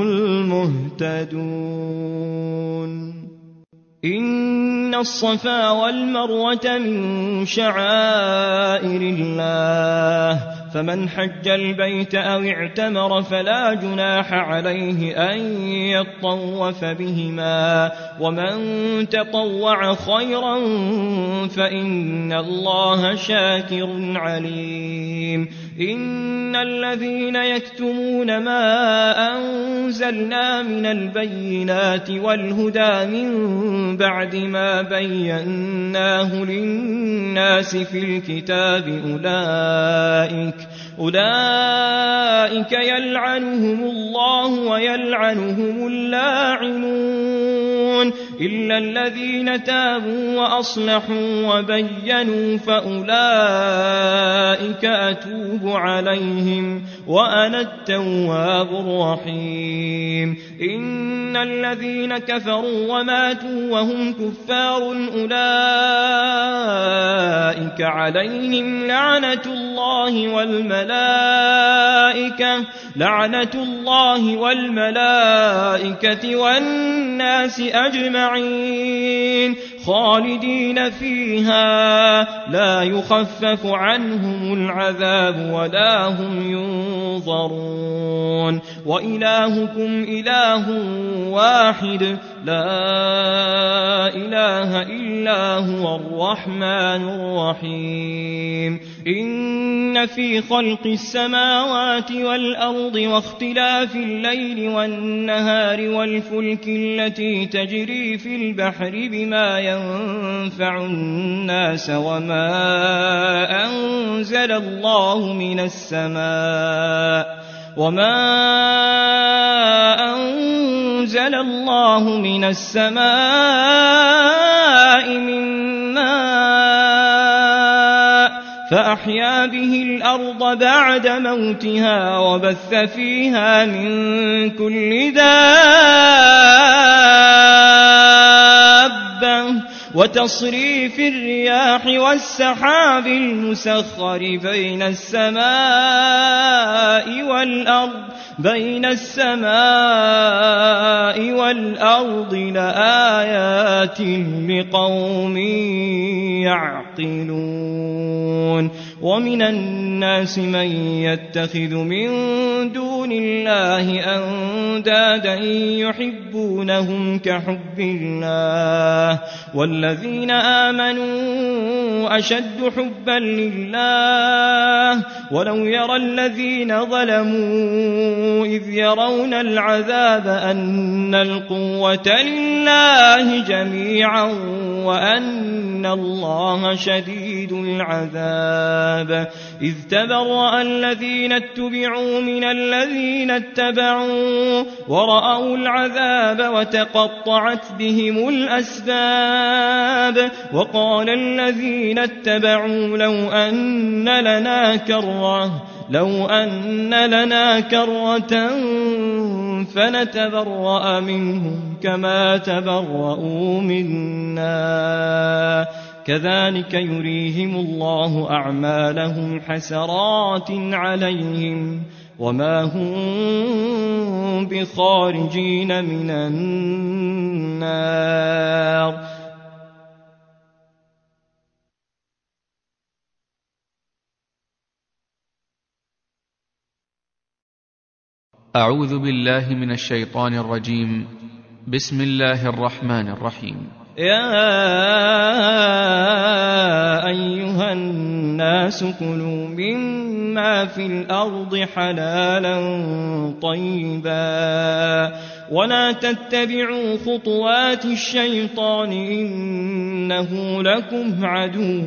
المهتدون إن الصفا والمروة من شعائر الله فمن حج البيت أو اعتمر فلا جناح عليه أن يطوف بهما ومن تطوع خيرا فإن الله شاكر عليم إن الذين يكتمون ما أنزلنا من البينات والهدى من بعد ما بيناه للناس في الكتاب أولئك أولئك يلعنهم الله ويلعنهم اللاعنون إلا الذين تابوا وأصلحوا وبينوا فأولئك أتوب عليهم وأنا التواب الرحيم إن الذين كفروا وماتوا وهم كفار أولئك عليهم لعنة الله والملائكة لعنة الله والملائكة والناس أجمعين خالدين فيها لا يخفف عنهم العذاب ولا هم ينظرون وإلهكم إله واحد لا إله إلا هو الرحمن الرحيم إن في خلق السماوات والأرض واختلاف الليل والنهار والفلك التي تجري في البحر بما ينفع الناس وما أنزل الله من السماء وما أنزل الله من السماء من ماء فأحيا به الأرض بعد موتها وبث فيها من كل دابة وتصريف الرياح والسحاب المسخر بين السماء والأرض بين السماء والأرض لآيات لقوم يعقلون ومن الناس من يتخذ من دون الله أندادا يحبونهم كحب الله والذين آمنوا أشد حبا لله ولو يرى الذين ظلموا إذ يرون العذاب أن القوة لله جميعا وأن الله شديد العذاب إذ تبرأ الذين اتبعوا من الذين اتبعوا ورأوا العذاب وتقطعت بهم الأسباب وقال الذين اتبعوا لو أن لنا كرة لو أن لنا كرة فنتبرأ منهم كما تبرؤوا منا كذلك يريهم الله أعمالهم حسرات عليهم وما هم بخارجين من النار أعوذ بالله من الشيطان الرجيم. بسم الله الرحمن الرحيم. يا أيها الناس كلوا مما في الأرض حلالا طيبا ولا تتبعوا خطوات الشيطان إنه لكم عدو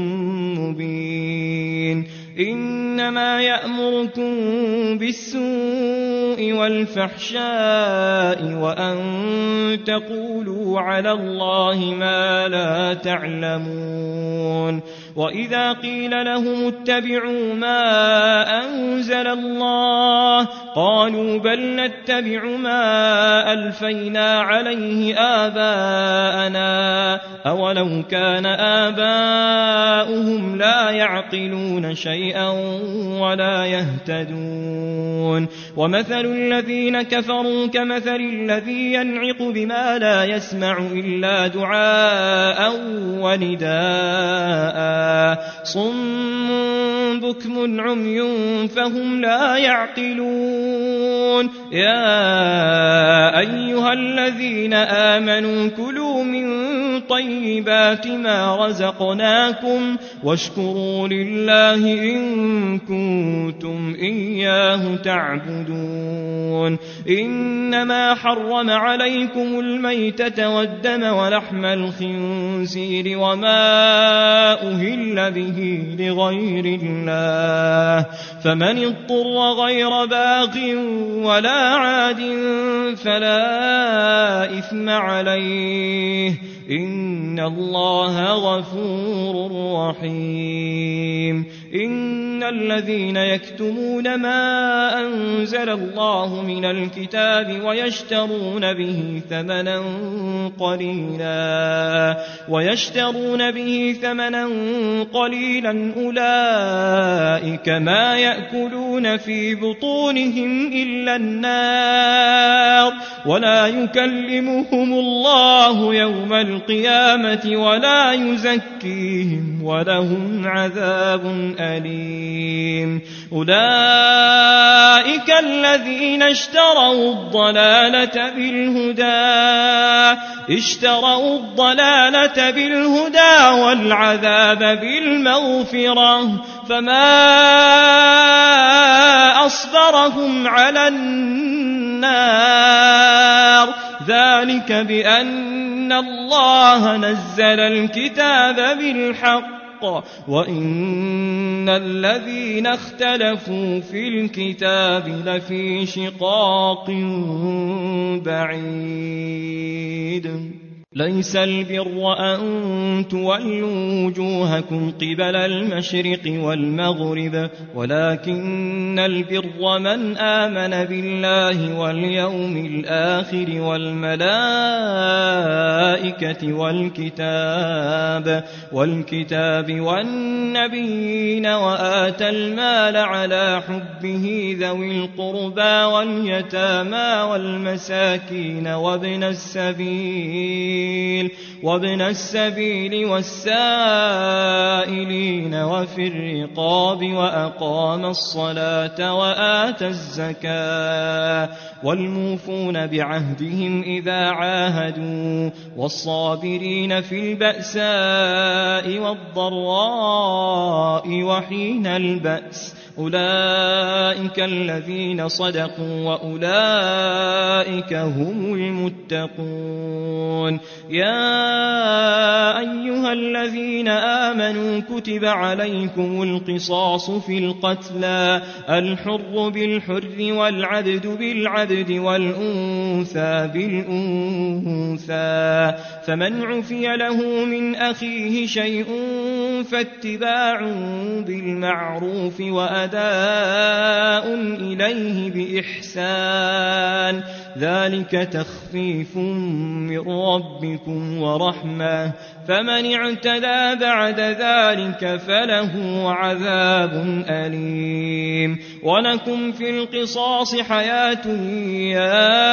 مبين إنما يأمركم بالسوء والفحشاء وأن تقولوا على الله ما لا تعلمون وإذا قيل لهم اتبعوا ما أنزل الله قالوا بل نتبع ما ألفينا عليه آباءنا أولو كان آباؤهم لا يعقلون شيئا ولا يهتدون ومثل الذين كفروا كمثل الذي ينعق بما لا يسمع إلا دعاء ونداء صم بكم عمي فهم لا يعقلون يا أيها الذين آمنوا كلوا من طيبات ما رزقناكم واشكروا لله إن كنتم إياه تعبدون إنما حرم عليكم الميتة والدم ولحم الخنزير وما أهل به لغير الله فمن اضطر غير باغ ولا عاد فلا إثم عليه إن الله غفور رحيم إن الذين يكتمون ما أنزل الله من الكتاب ويشترون به ثمنا قليلا ويشترون به ثمنا قليلا أولئك ما يأكلون في بطونهم إلا النار ولا يكلمهم الله يوم القيامة ولا يزكيهم ولهم عذاب أليم أولئك الذين اشتروا الضلالة بالهدى اشتروا الضلالة بالهدى والعذاب بالمغفرة فما أصبرهم على النار ذلك بأن الله نزل الكتاب بالحق وإن الذين اختلفوا في الكتاب لفي شقاق بعيد ليس البر أن تولوا وجوهكم قبل المشرق والمغرب ولكن البر من آمن بالله واليوم الآخر والملائكة والكتاب والكتاب والنبيين وآتى المال على حبه ذوي القربى واليتامى والمساكين وابن السبيل وابن السبيل والسائلين وفي الرقاب وأقام الصلاة وآتى الزكاة والموفون بعهدهم إذا عاهدوا والصابرين في البأساء والضراء وحين البأس أولئك الذين صدقوا وأولئك هم المتقون يا أيها الذين آمنوا كتب عليكم القصاص في القتلى الحر بالحر والعبد بالعبد والأنثى بالأنثى فمن عفي له من أخيه شيء فاتباع بالمعروف وأداء إليه بإحسان ذلك تخفيف من ربكم ورحمة فمن اعتدى بعد ذلك فله عذاب أليم ولكم في القصاص حياة يا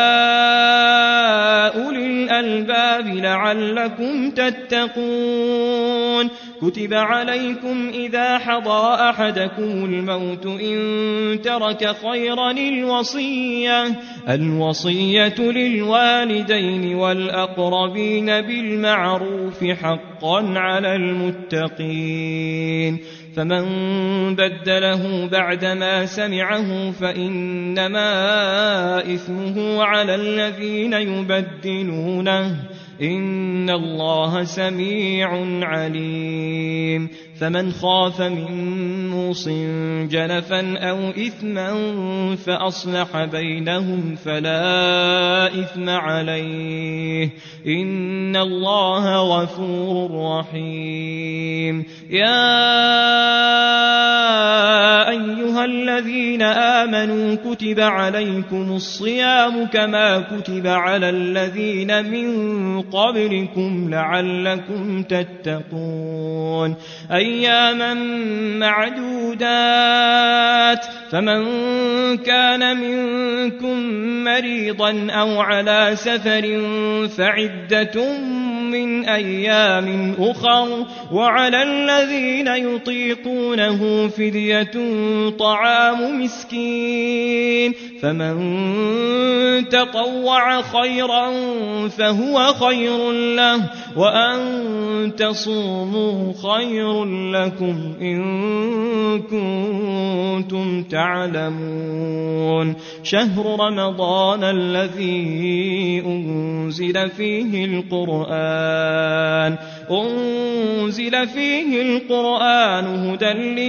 أولي الألباب لعلكم تتقون كتب عليكم إذا حضر أحدكم الموت إن ترك خيرا الوصية الوصية للوالدين والأقربين بالمعروف حقا على المتقين فمن بدله بعدما سمعه فإنما إثمه على الذين يبدلونه إن الله سميع عليم فمن خاف من موص جنفا أو إثما فأصلح بينهم فلا إثم عليه إن الله غفور رحيم يا أيها الذين آمنوا كتب عليكم الصيام كما كتب على الذين من قبلكم لعلكم تتقون أياما معدودات فمن كان منكم مريضا أو على سفر فعدة من أيام أخر وعلى الذين يطيقونه فدية طعام مسكين فمن تطوع خيرا فهو خير له وأن تصوموا خير لكم إن كنتم تعلمون شهر رمضان الذي أنزل فيه القرآن أنزل فيه القرآن هدى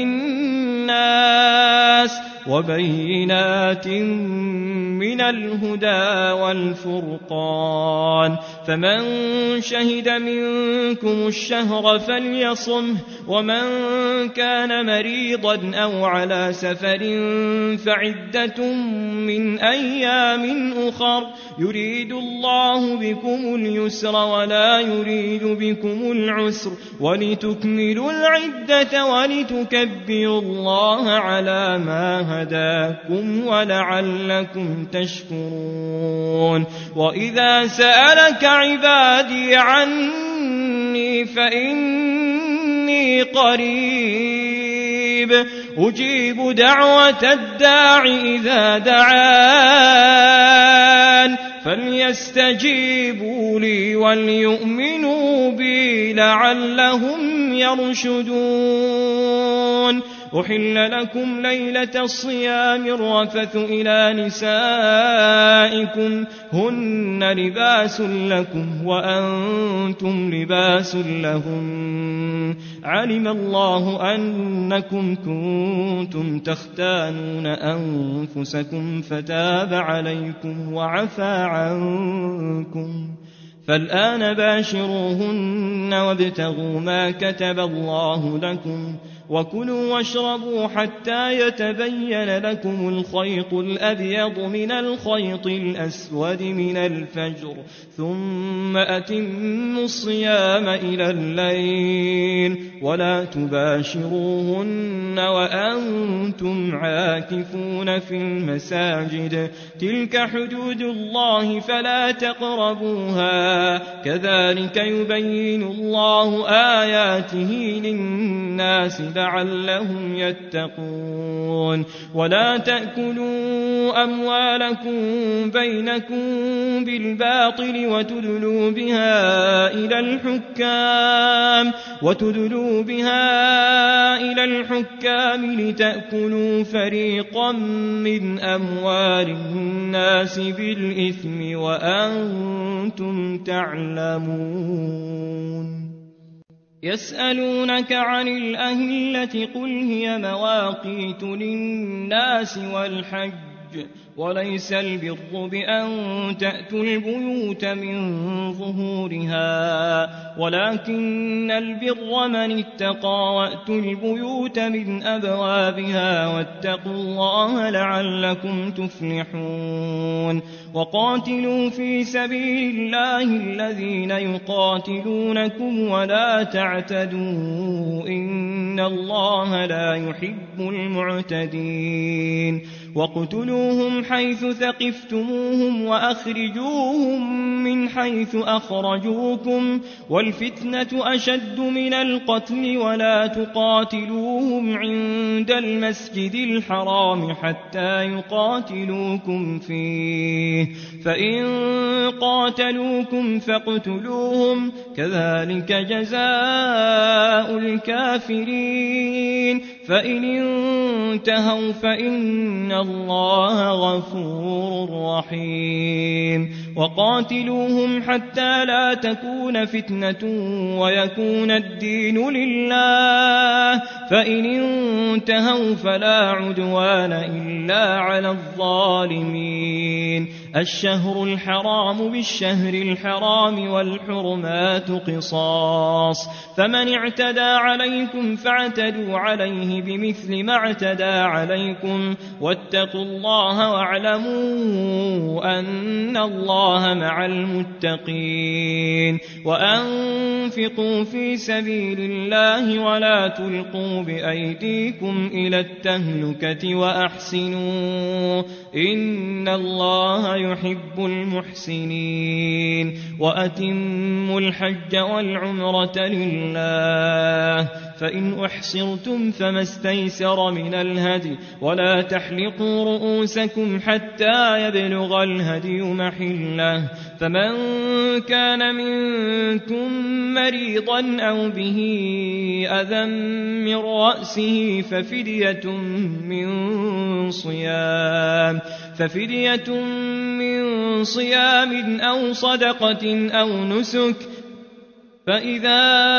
للناس وبينات من الهدى والفرقان فمن شهد منكم الشهر فليصمه ومن كان مريضا أو على سفر فعدة من أيام أخر يريد الله بكم اليسر ولا يريد بكم العسر ولتكملوا العدة ولتكبروا الله على ما هداكم ولعلكم تشكرون وإذا سألك عبادي عني فإني قريب أجيب دعوة الداع إذا دعان فليستجيبوا لي وليؤمنوا بي لعلهم يرشدون أحل لكم ليلة الصيام الرفث إلى نسائكم هن لباس لكم وأنتم لباس لهم علم الله أنكم كنتم تختانون أنفسكم فتاب عليكم وعفى عنكم فالآن باشروهن وابتغوا ما كتب الله لكم وكلوا واشربوا حتى يتبين لكم الخيط الأبيض من الخيط الأسود من الفجر ثم أتموا الصيام إلى الليل ولا تباشروهن وأنتم عاكفون في المساجد تلك حدود الله فلا تقربوها كذلك يبين الله آياته للناس لعلهم يتقون ولا تأكلوا أموالكم بينكم بالباطل وتدلوا بها إلى الحكام وتدلوا بها إلى الحكام لتأكلوا فريقا من أموال الناس بالإثم وأنتم تعلمون يسألونك عن الأهلة قل هي مواقيت للناس والحج وليس البر بأن تأتوا البيوت من ظهورها ولكن البر من اتقى وأتوا البيوت من أبوابها واتقوا الله لعلكم تفلحون وقاتلوا في سبيل الله الذين يقاتلونكم ولا تعتدوا إن الله لا يحب المعتدين واقتلوهم حيث ثقفتموهم وأخرجوهم من حيث أخرجوكم والفتنة أشد من القتل ولا تقاتلوهم عند المسجد الحرام حتى يقاتلوكم فيه فإن قاتلوكم فاقتلوهم كذلك جزاء الكافرين فإن انتهوا فإن الله غفور رحيم وقاتلوهم حتى لا تكون فتنة ويكون الدين لله فإن انتهوا فلا عدوان إلا على الظالمين الشهر الحرام بالشهر الحرام والحرمات قصاص فمن اعتدى عليكم فاعتدوا عليه بمثل ما اعتدى عليكم واتقوا الله واعلموا أن الله مع المتقين وأنفقوا في سبيل الله ولا تلقوا بأيديكم إلى التهلكة وأحسنوا إن الله يحب المحسنين وأتموا الحج والعمرة لله فإن أحصرتم فما استيسر من الهدي ولا تحلقوا رؤوسكم حتى يبلغ الهدي محله فمن كان منكم مريضا أو به أذى من رأسه ففدية من صيام ففدية من صيام أو صدقة أو نسك فإذا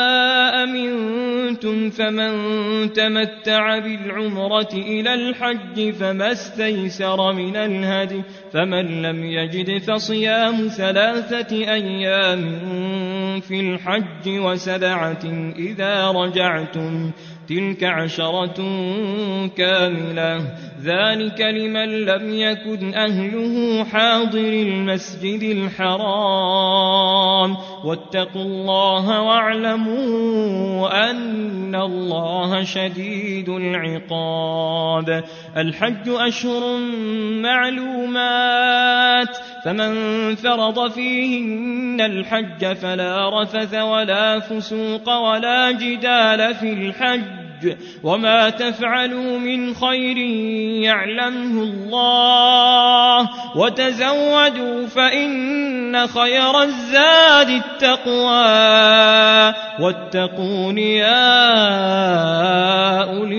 أمنتم فمن تمتع بالعمرة إلى الحج فما استيسر من الهدي فمن لم يجد فصيام ثلاثة أيام في الحج وسبعة إذا رجعتم تلك عشرة كاملة ذلك لمن لم يكن أهله حاضر المسجد الحرام واتقوا الله واعلموا أن الله شديد العقاب الحج أشهر معلومات فمن فرض فيهن الحج فلا رفث ولا فسوق ولا جدال في الحج وما تفعلوا من خير يعلمه الله وتزودوا فإن خير الزاد التقوى واتقون يا أولي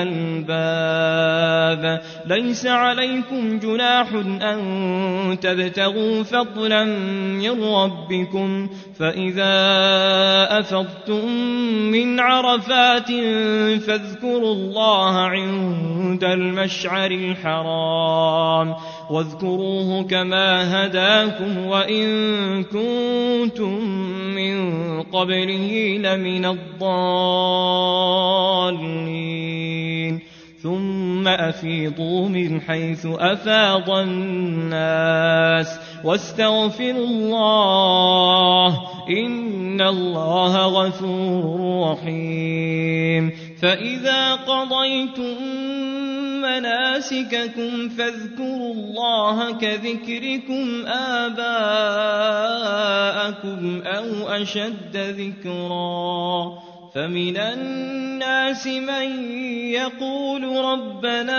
الألباب ليس عليكم جناح أن تبتغوا فضلا من ربكم فإذا أفضتم من عرفات فاذكروا الله عند المشعر الحرام واذكروه كما هداكم وإن كنتم من قبله لمن الضالين ثم أفيضوا من حيث أفاض الناس واستغفروا الله إن الله غفور رحيم فإذا قضيتم مناسككم فاذكروا الله كذكركم آباءكم أو أشد ذكرا فمن الناس من يقول ربنا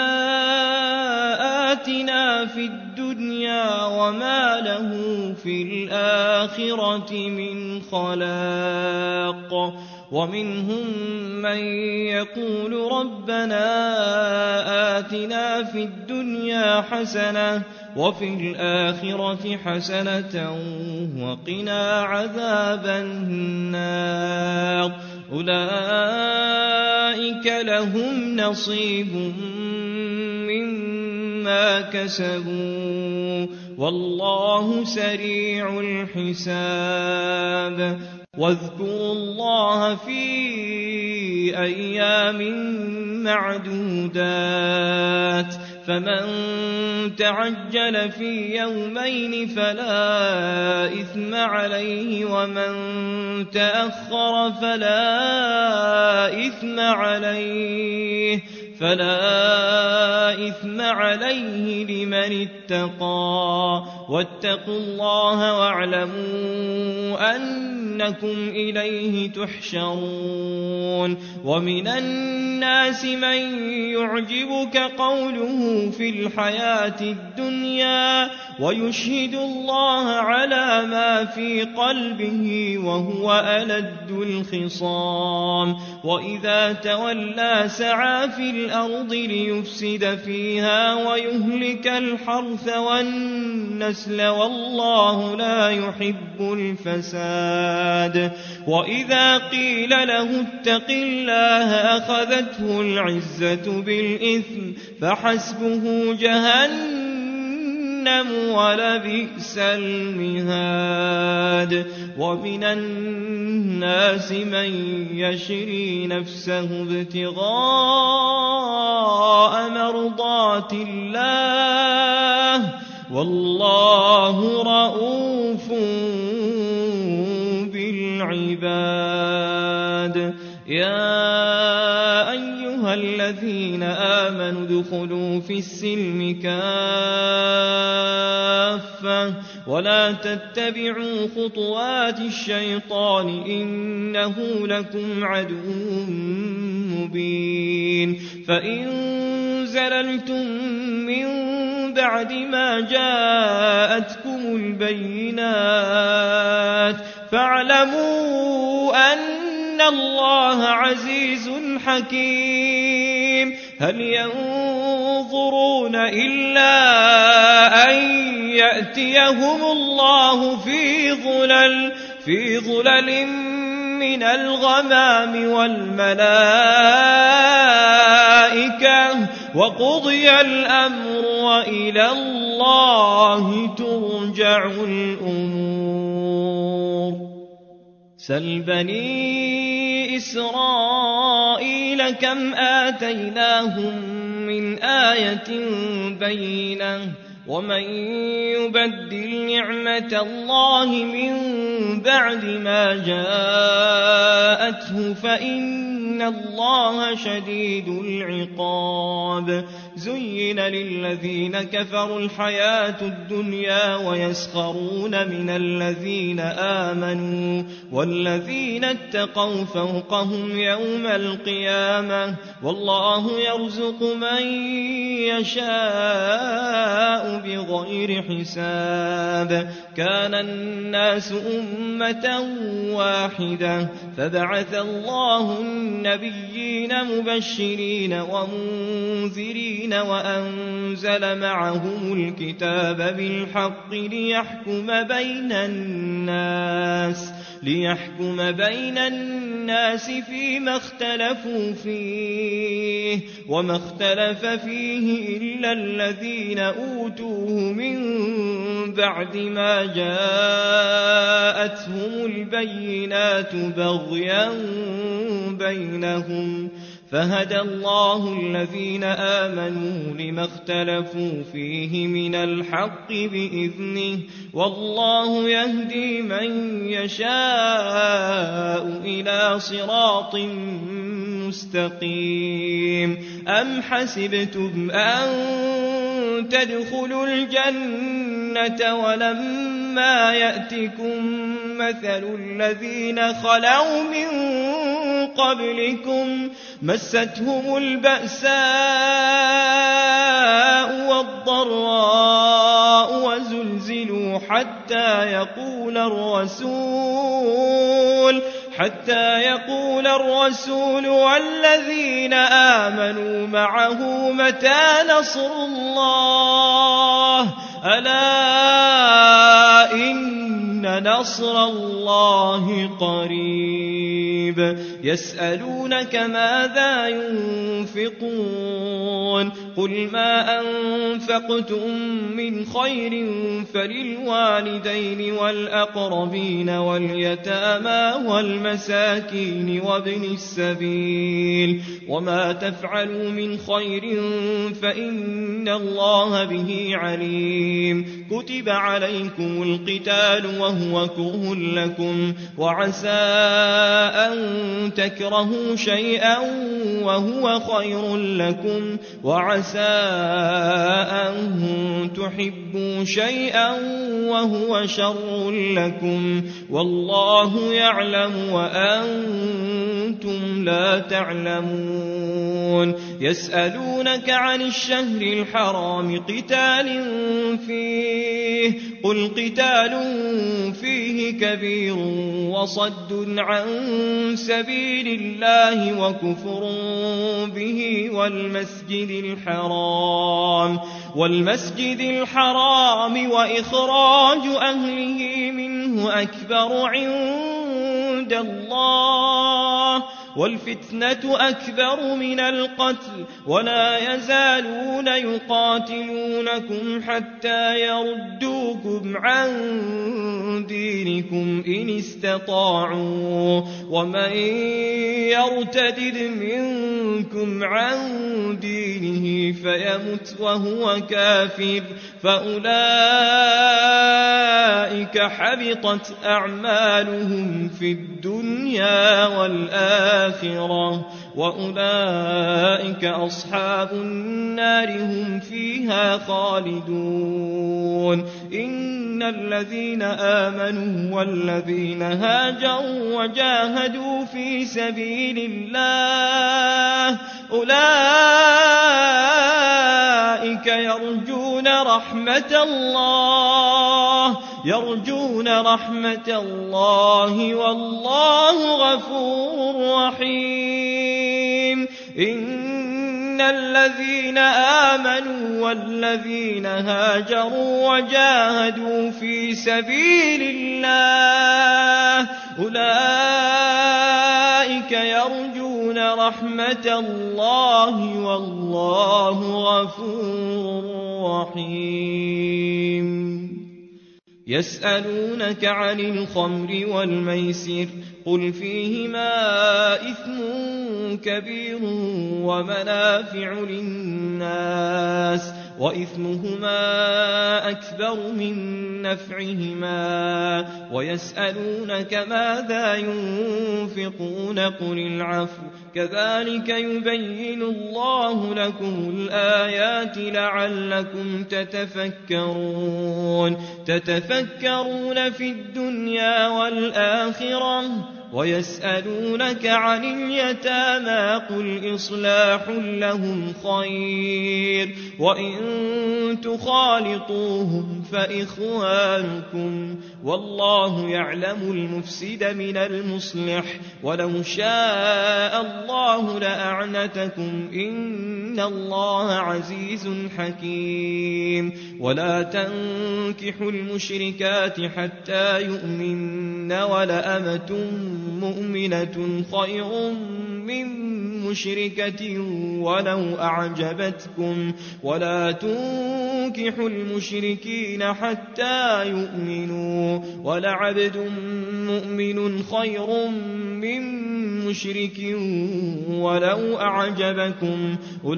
آتنا في الدنيا وما له في الآخرة من خلاق ومنهم من يقول ربنا آتنا في الدنيا حسنة وفي الآخرة حسنة وقنا عذاب النار أولئك لهم نصيب مما كسبوا والله سريع الحساب واذكروا الله في أيام معدودات فمن تعجل في يومين فلا إثم عليه ومن تأخر فلا إثم عليه فلا إثم عليه لمن اتقى واتقوا الله واعلموا أنكم إليه تحشرون ومن الناس من يعجبك قوله في الحياة الدنيا ويشهد الله على ما في قلبه وهو ألد الخصام وإذا تولى سعى في الأرض ليفسد فيها ويهلك الحرث والنسل والله لا يحب الفساد وإذا قيل له اتق الله أخذته العزة بالإثم فحسبه جهنم ولبئس المهاد ومن الناس من يشري نفسه ابتغاء مرضات الله والله رؤوف بالعباد يا أيها الذين آمنوا ادخلوا في السلم كافة كافة ولا تتبعوا خطوات الشيطان إنه لكم عدو مبين فإن زللتم من بعد ما جاءتكم البينات فاعلموا أن الله عزيز حكيم هل ينظرون إلا أن يأتيهم الله في ظلل في ظلل من الغمام والملائكة وقضي الأمر وإلى الله ترجع الأمور سل بني إسرائيل كم آتيناهم من آية بينة ومن يبدل نعمة الله من بعد ما جاءته فإن الله شديد العقاب زين للذين كفروا الحياة الدنيا ويسخرون من الذين آمنوا والذين اتقوا فوقهم يوم القيامة والله يرزق من يشاء بغير حساب كان الناس أمة واحدة فبعث الله النبيين مبشرين ومنذرين وأنزل معهم الكتاب بالحق ليحكم بين الناس ليحكم بين الناس فيما اختلفوا فيه وما اختلف فيه إلا الذين أوتوه من بعد ما جاءتهم البينات بغيا بينهم فهدى الله الذين آمنوا لما اختلفوا فيه من الحق بإذنه والله يهدي من يشاء إلى صراط مستقيم أم حسبتم أن تدخلوا الجنة ولما يأتكم مثل الذين خلوا من قبلكم مستهم البأساء والضراء وزلزلوا حتى يقول الرسول حتى يقول الرسول والذين آمنوا معه متى نصر الله ألا إن نصر الله قريب يسألونك ماذا ينفقون قل ما أنفقتم من خير فللوالدين والأقربين واليتامى والمساكين وابن السبيل وما تفعلوا من خير فإن الله به عليم كتب عليكم القتال وهو كره لكم وعسى أن تكرهوا شيئا وهو خير لكم وعسى أن تحبوا شيئا وهو شر لكم والله يعلم وأنتم لا تعلمون يسألونك عن الشهر الحرام قتال فيه قل قتال فيه كبير وصد عن سبيل الله وكفر به والمسجد الحرام والمسجد الحرام وإخراج أهله منه أكبر عند الله والفتنة أكبر من القتل ولا يزالون يقاتلونكم حتى يردوكم عن دينكم إن استطاعوا ومن يرتدد منكم عن دينه فيمت وهو كافر فأولئك حبطت أعمالهم في الدنيا والآخرة الآخرة وأولئك أصحاب النار هم فيها خالدون إن الذين آمنوا والذين هاجروا وجاهدوا في سبيل الله أولئك يرجون رحمة الله يرجون رحمة الله والله غفور رحيم إن الذين آمنوا والذين هاجروا وجاهدوا في سبيل الله أولئك يرجون رحمة الله والله غفور رحيم يسألونك عن الخمر والميسر قل فيهما إثم كبير ومنافع للناس وإثمهما أكبر من نفعهما ويسألونك ماذا ينفقون قل العفو كذلك يبين الله لكم الآيات لعلكم تتفكرون تتفكرون في الدنيا والآخرة ويسألونك عن اليتامى قل إصلاح لهم خير وإن تخالطوهم فإخوانكم والله يعلم المفسد من المصلح ولو شاء الله لأعنتكم إن الله عزيز حكيم ولا تنكحوا المشركات حتى يؤمن ولأمة مؤمنة خير من مشركة ولو أعجبتكم ولا تنكحوا المشركين حتى يؤمنوا ولعبد مؤمن خير من مشرك ولو أعجبكم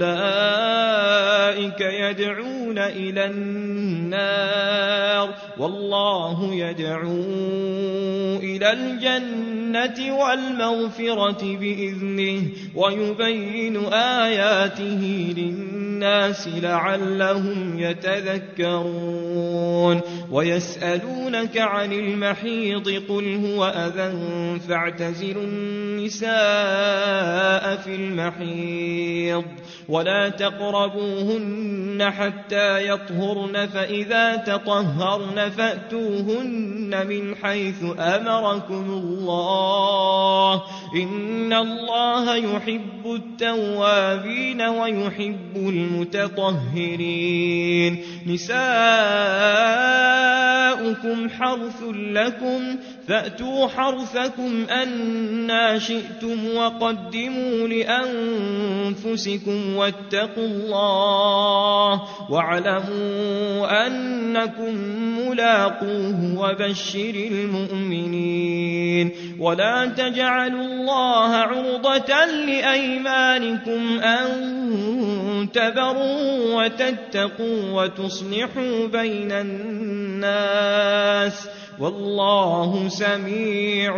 أولئك يدعون إلى النار والله يدعو إلى الجنة والمغفرة بإذنه ويبين آياته للناس لعلهم يتذكرون ويسألونك عن المحيض قل هو أذى فاعتزلوا النساء في المحيض ولا تقربوهن حتى يطهرن فإذا تطهرن فأتوهن من حيث أمركم الله إن الله يحب التوابين ويحب المتطهرين نساؤكم حرث لكم فأتوا حرثكم أنى شئتم وقدموا لأنفسكم واتقوا الله واعلموا أنكم ملاقوه وبشر المؤمنين ولا تجعلوا الله عرضة لأيمانكم أن تبروا وتتقوا وتصلحوا بين الناس والله سميع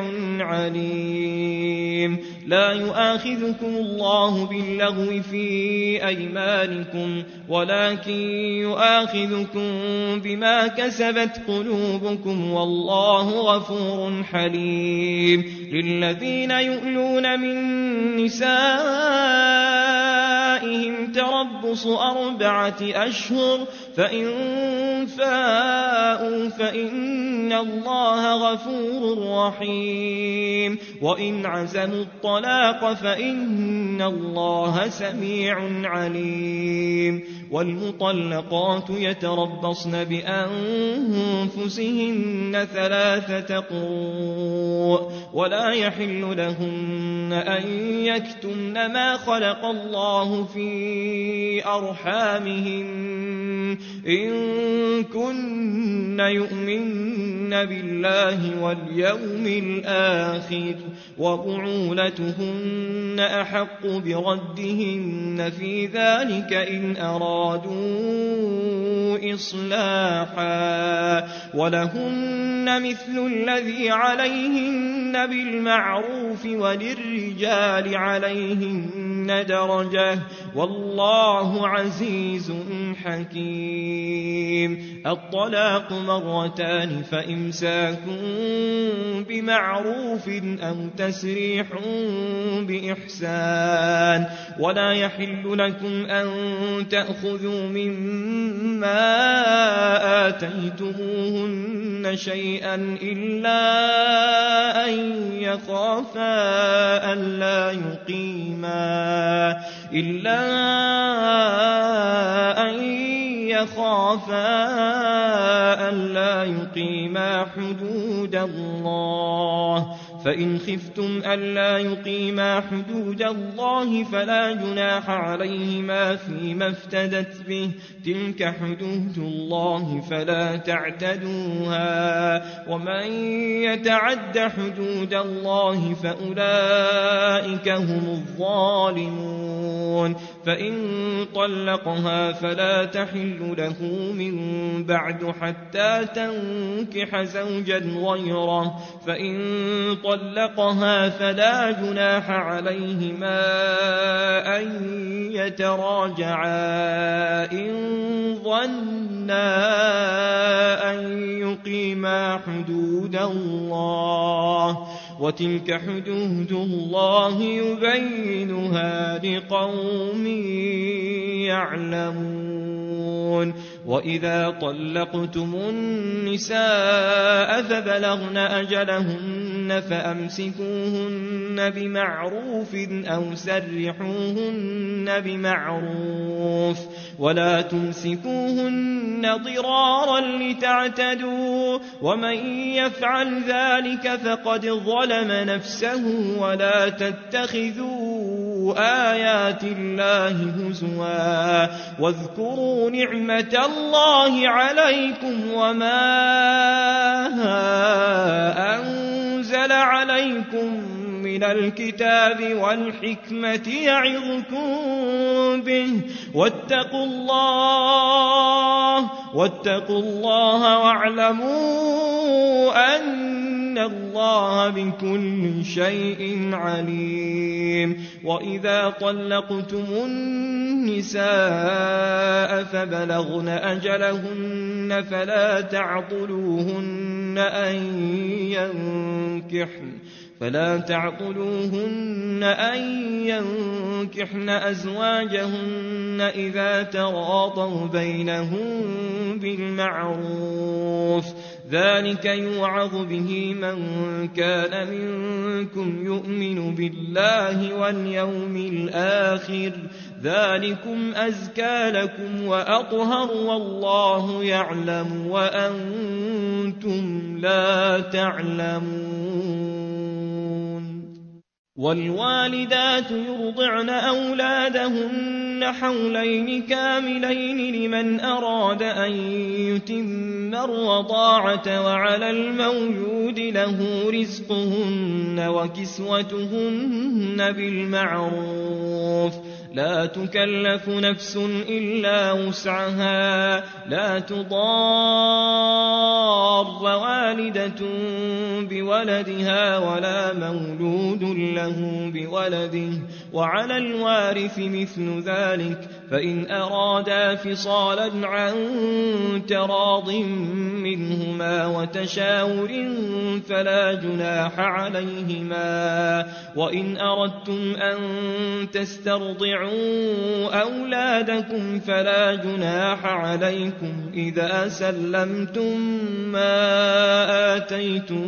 عليم لا يؤاخذكم الله باللغو في أيمانكم ولكن يؤاخذكم بما كسبت قلوبكم والله غفور حليم للذين يؤلون من نسائهم تربص أربعة أشهر فإن فاءوا فإن الله غفور رحيم وإن عزموا الطلاق فإن الله سميع عليم والمطلقات يتربصن بأنفسهن ثلاثة قروء ولا يحل لهن أن يكتمن ما خلق الله في أرحامهن إن كن يؤمن بالله واليوم الآخر وبعولتهن أحق بردهن في ذلك إن أرادوا إصلاحا ولهن مثل الذي عليهن بالمعروف وللرجال عليهن درجة والله عزيز حكيم. الطلاق مرتان فإمساك بمعروف أو تسريح بإحسان ولا يحل لكم أن تأخذوا مما آتيتموهن شيئا إلا أن يخافا ألا يقيما إلا أن يخافا ألا يقيما حدود الله فإن خفتم ألا يقيما حدود الله فلا جناح عليهما فيما افتدت به تلك حدود الله فلا تعتدوها ومن يتعد حدود الله فأولئك هم الظالمون. فإن طلقها فلا تحل له من بعد حتى تنكح زوجا غيره فإن طلقها فلا جناح عليهما أن يتراجعا إن ظنا أن يقيما حدود الله وتلك حدود الله يبينها لقوم يعلمون. وإذا طلقتم النساء فبلغن أجلهن فأمسكوهن بمعروف أو سرحوهن بمعروف ولا تمسكوهن ضرارا لتعتدوا ومن يفعل ذلك فقد ظلم نفسه ولا تتخذوا آيات الله هزوا واذكروا نعمة الله عليكم وما أنزل عليكم من الكتاب والحكمة يعظكم به واتقوا الله واتقوا الله واعلموا أن الله بكل شيء عليم. وإذا طلقتم النساء فبلغن أجلهن فلا تعضلوهن أن ينكحن فلا تعضلوهن أن ينكحن أزواجهن إذا تراضوا بينهم بالمعروف ذلك يوعظ به من كان منكم يؤمن بالله واليوم الآخر ذلكم أزكى لكم وأطهر والله يعلم وأنتم لا تعلمون. والوالدات يرضعن أولادهن حولين كاملين لمن أراد أن يتم الرضاعة وعلى المولود له رزقهن وكسوتهن بالمعروف لا تكلف نفس إلا وسعها لا تضار والدة بولدها ولا مولود له بولده وعلى الوارث مثل ذلك فإن أرادا فصالا عن تراض منهما وتشاور فلا جناح عليهما. وإن أردتم أن تسترضعوا أولادكم فلا جناح عليكم إذا سلمتم ما آتيتم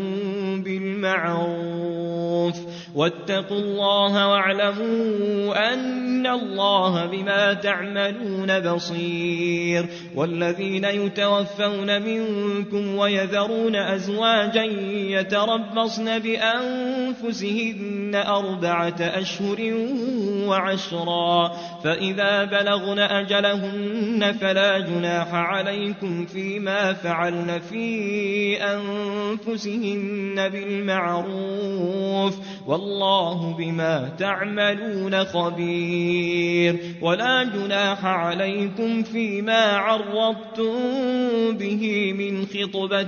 بالمعروف واتقوا الله واعلموا أن الله بما تعملون بصير. والذين يتوفون منكم ويذرون أزواجا يتربصن بأنفسهن أربعة أشهر وعشرا فإذا بلغن أجلهن فلا جناح عليكم فيما فعلن في أنفسهن بالمعروف والله بما تعملون خبير. ولا جناح عليكم فيما عرضتم به من خطبة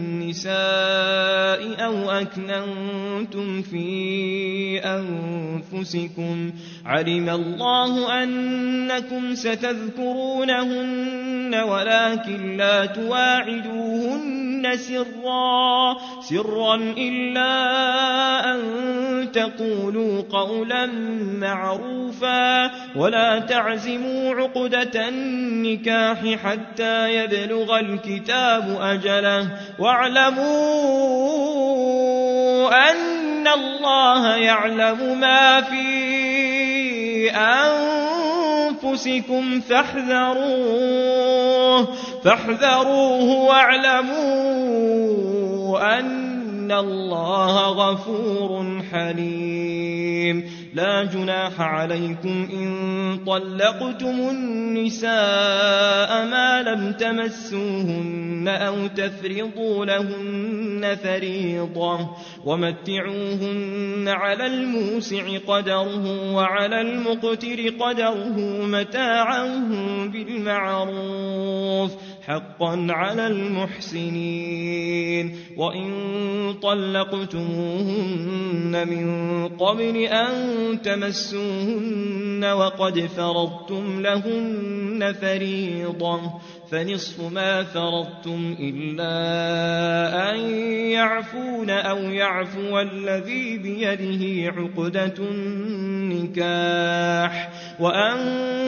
النساء أو أكننتم في أنفسكم علم الله أنكم ستذكرونهن ولكن لا تواعدوهن سرا سرا إلا أن تقولوا قولا معروفا ولا تعزموا عقدة النكاح حتى يبلغ الكتاب أجله واعلموا أن الله يعلم ما في أنفسكم فاحذروه فاحذروه واعلموا أن الله غفور حليم. لا جناح عليكم إن طلقتم النساء ما لم تمسوهن أو تفرضوا لهن فريضة ومتعوهن على الموسع قدره وعلى المقتر قدره متاعا بالمعروف حقا على المحسنين. وإن طلقتموهن من قبل أن تمسوهن وقد فرضتم لهن فريضة فنصف ما فرضتم إلا أن يعفون أو يعفو الذي بيده عقدة النكاح وأن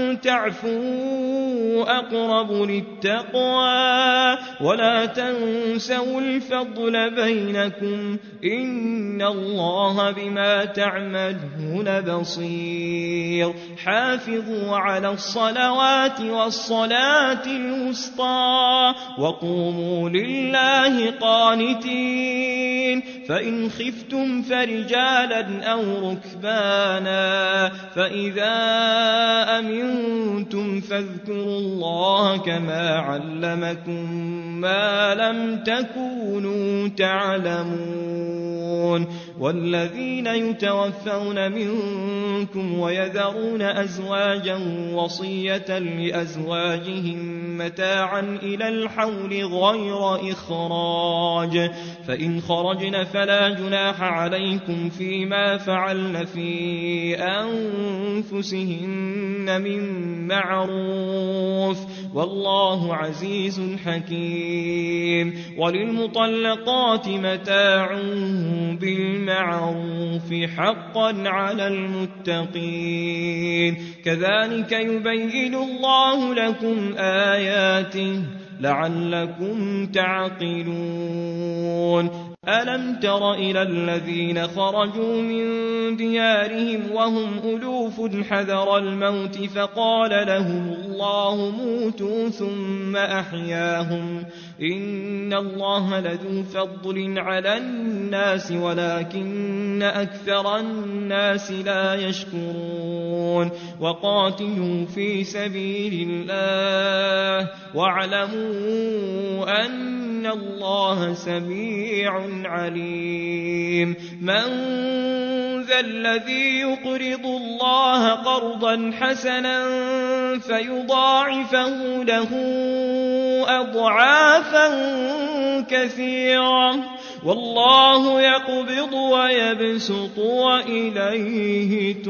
تعفوا أقرب للتقوى ولا تنسوا الفضل بينكم إن الله بما تعملون بصير. حافظوا على الصلوات والصلاة الوسطى وقوموا لله قانتين. فإن خفتم فرجالا أو ركبانا فإذا أمنتم فاذكروا الله كما علمكم ما لم تكونوا تعلمون. والذين يتوفون منكم ويذرون أزواجا وصية لأزواجهم متاعا إلى الحول غير إخراج فإن خرجن فلا جناح عليكم فيما فعلن في أنفسهن من معروف والله عزيز حكيم. وللمطلقات متاع بالمعروف حقا على المتقين. كذلك يبين الله لكم آياته لعلكم تعقلون. ألم تر إلى الذين خرجوا من ديارهم وهم ألوف حذر الموت فقال لهم الله موتوا ثم أحياهم إن الله لذو فضل على الناس ولكن أكثر الناس لا يشكرون. وقاتلوا في سبيل الله واعلموا أن الله سميع عليم. من ذا الذي يقرض الله قرضا حسنا فيضاعفه له أضعافا كثيرة والله يقبض ويبسط وإليه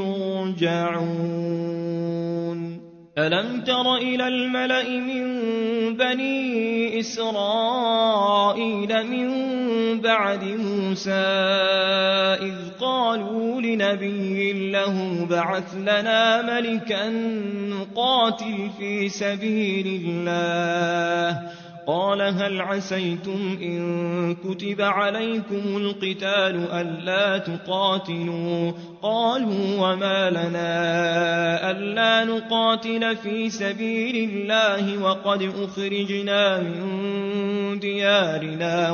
ترجعون. ألم تر إلى الملأ من بني إسرائيل من بعد موسى إذ قالوا لنبي له بعث لنا ملكا نقاتل في سبيل الله قال هل عسيتم إن كتب عليكم القتال ألا تقاتلوا قالوا وما لنا ألا نقاتل في سبيل الله وقد أخرجنا من ديارنا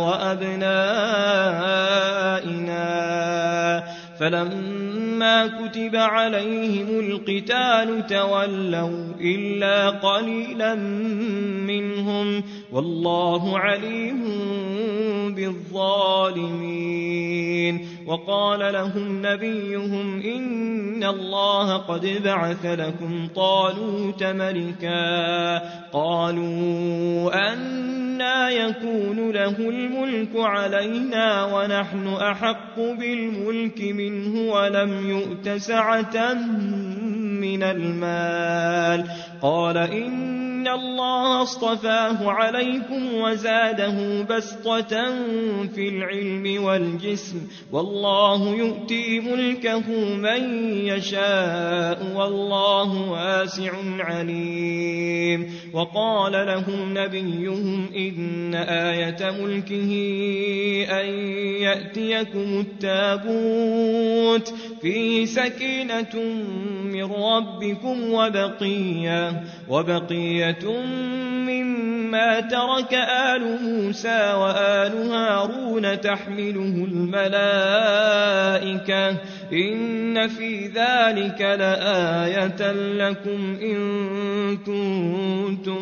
وأبنائنا فلما كتب عليهم القتال تولوا إلا قليلا منهم والله عليم بالظالمين. وقال لهم نبيهم إن الله قد بعث لكم طالوت ملكا. قالوا أنى يكون له الملك علينا ونحن أحق بالملك منه ولم يؤت سعة من المال. قال إن الله اصطفاه عليكم وزاده بسطة في العلم والجسم والله يؤتي ملكه من يشاء والله واسع عليم. وقال لهم نبيهم إن آية ملكه أن يأتيكم التابوت فيه سكينة من ربكم وبقية, وبقية مما ترك آل موسى وآل هارون تحمله الملائكة إن في ذلك لآية لكم إن كنتم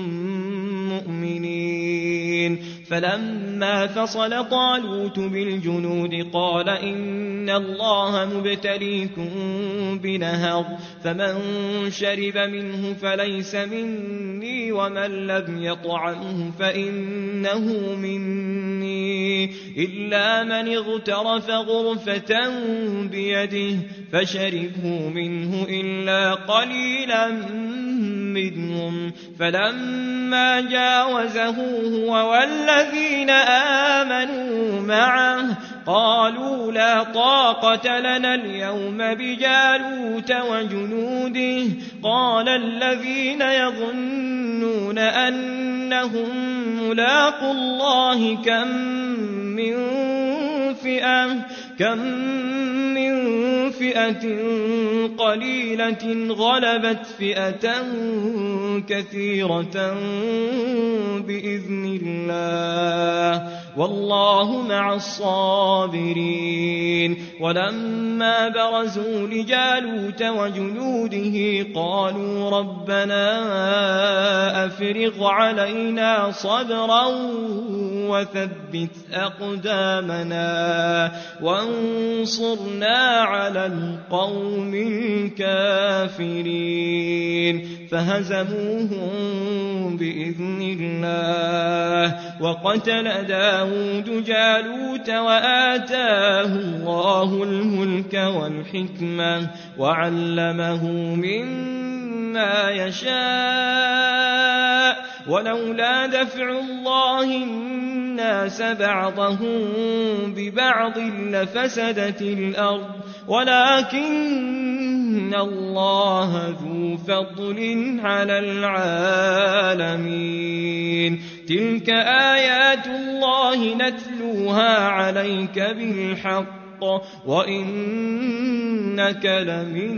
مؤمنين. فلما فصل طالوت بالجنود قال إن الله مبتليكم بنهر فمن شرب منه فليس مني ومن لم يطعمه فإنه مني إلا من اغترف غرفة بيده فشربه منه إلا قليلا منهم. فلما جاوزه هو والذين آمنوا معه قالوا لا طاقة لنا اليوم بجالوت وجنوده. قال الذين يظنون أنهم ملاقو الله كم من فئة كم من فئة قليلة غلبت فئة كثيرة بإذن الله والله مع الصابرين. ولما برزوا لجالوت وجنوده قالوا ربنا أفرغ علينا صبرا وثبت أقدامنا وانصرنا على القوم الكافرين. فهزموهم بإذن الله وقتل داود جالوت وآتاه الله الملك والحكمة وعلمه مما يشاء ولولا دفع الله الناس بعضهم ببعض لفسدت الأرض ولكن الله ذو فضل على العالمين. تلك آيات الله نتلوها عليك بالحق وإنك لمن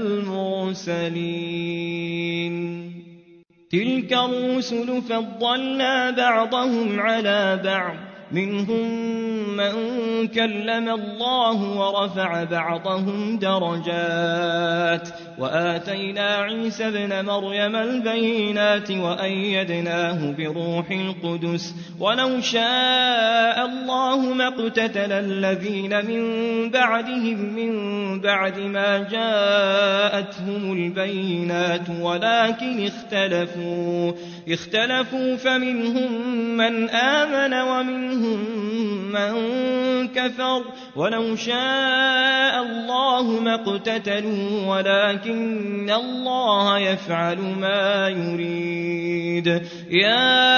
المرسلين. تلك الرسل فضلنا بعضهم على بعض منهم من كلم الله ورفع بعضهم درجات وآتينا عيسى ابن مريم البينات وأيدناه بروح القدس ولو شاء الله ما اقتتل الذين من بعدهم من بعد ما جاءتهم البينات ولكن اختلفوا اختلفوا فمنهم من آمن ومنهم من كفر ولو شاء الله ما اقتتلوا ولكن الله يفعل ما يريد. يا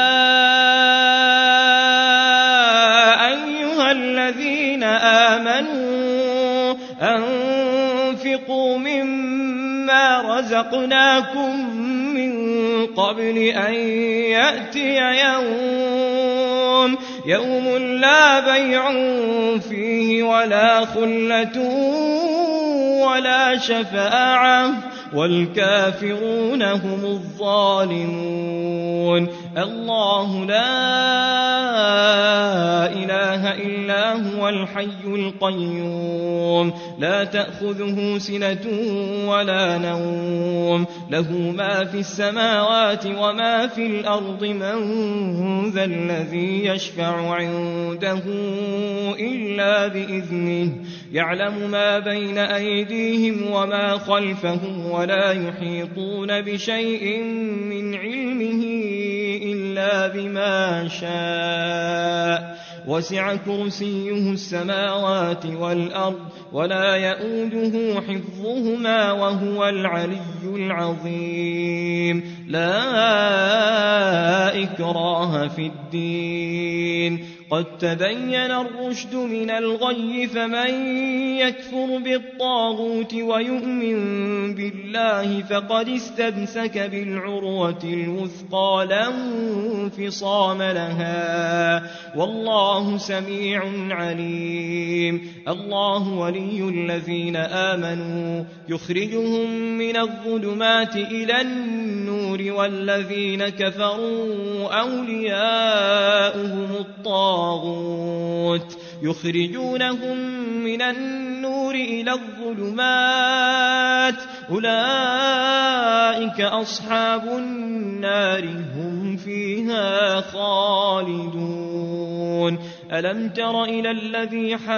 أيها الذين آمنوا أنفقوا مما رزقناكم من قبل أن يأتي يوم يوم لا بيع فيه ولا خلة ولا شفاعة والكافرون هم الظالمون. الله لا إله إله إلا هو الحي القيوم لا تأخذه سنة ولا نوم له ما في السماوات وما في الأرض من ذا الذي يشفع عنده إلا بإذنه يعلم ما بين أيديهم وما خلفهم ولا يحيطون بشيء من علمه إلا بما شاء وسع كرسيه السماوات والأرض ولا يؤوده حفظهما وهو العلي العظيم لا إكراه في الدين قد تبين الرشد من الغي فمن يكفر بالطاغوت ويؤمن بالله فقد استمسك بالعروة الوثقى لا انفصام لها والله سميع عليم الله ولي الذين آمنوا يخرجهم من الظلمات إلى النور والذين كفروا أولياؤهم الطاغوت يخرجونهم من النور إلى الظلمات أولئك أصحاب النار هم فيها خالدون ألم تر إلى الذي حاج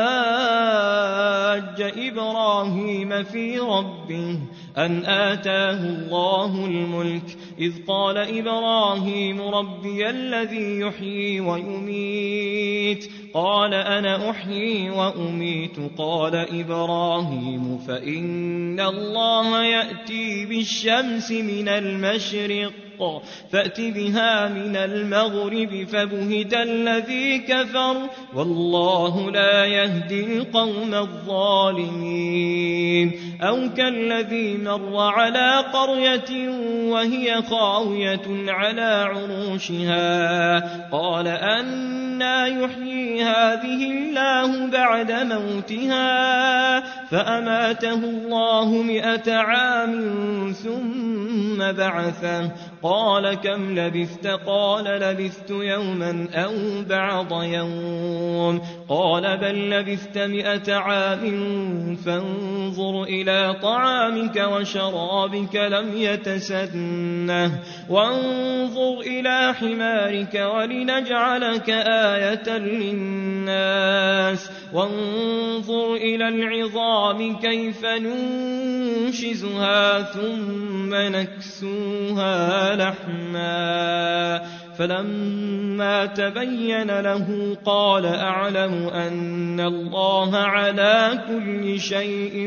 إبراهيم في ربه أن آتاه الله الملك إذ قال إبراهيم ربي الذي يحيي ويميت قال أنا أحيي وأميت قال إبراهيم فإن الله يأتي بالشمس من المشرق فأت بها من المغرب فبهت الذي كفر والله لا يهدي القوم الظالمين أو كالذي مر على قرية وهي خاوية على عروشها قال أنى يحيي هذه الله بعد موتها فأماته الله مئة عام ثم بعثه قال كم لبثت قال لبثت يوما أو بعض يوم قال بل لبثت مئة عام فانظر إلى طعامك وشرابك لم يتسنه وانظر إلى حمارك ولنجعلك آية للناس وانظر إلى العظام كيف ننشزها ثم نكسوها لحما فلما تبين له قال أعلم أن الله على كل شيء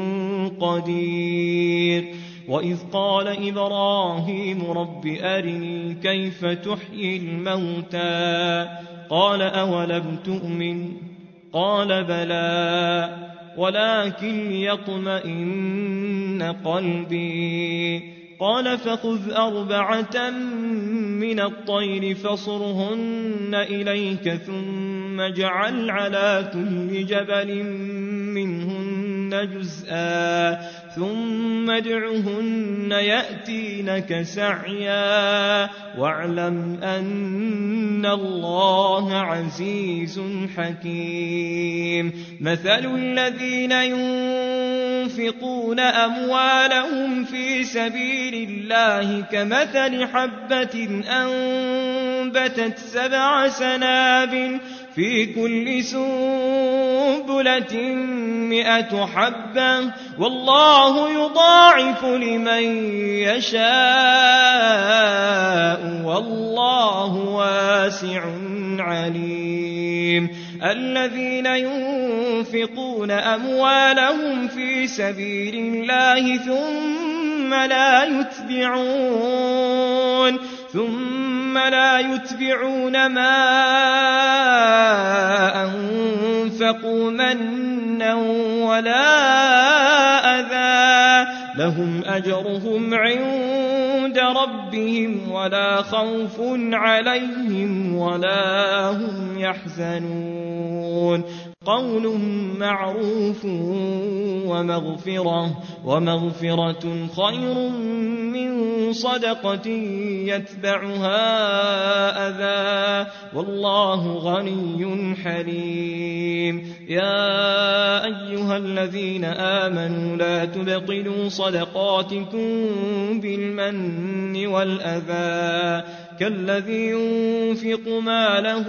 قدير وإذ قال إبراهيم رب أرني كيف تحيي الموتى قال أولم تؤمن قال بلى ولكن ليطمئن قلبي قال فخذ أربعة من الطير فصرهن إليك ثم اجعل على كل جبل منهن جزءا ثم ادعهن يأتينك سعيا واعلم أن الله عزيز حكيم مثل الذين ينفقون أموالهم في سبيل الله كمثل حبة أنبتت سبع سنابل في كل سنبلة مئة حبة والله يضاعف لمن يشاء والله واسع عليم الذين ينفقون أموالهم في سبيل الله ثم لا يتبعون ثم لا يتبعون ما أنفقوا منا ولا أذى لهم أجرهم عند ربهم ولا خوف عليهم ولا هم يحزنون قول معروف ومغفرة ومغفرة خير من صدقة يتبعها أذى والله غني حليم. يا أيها الذين آمنوا لا تبطلوا صدقاتكم بالمن والأذى كالذي ينفق ماله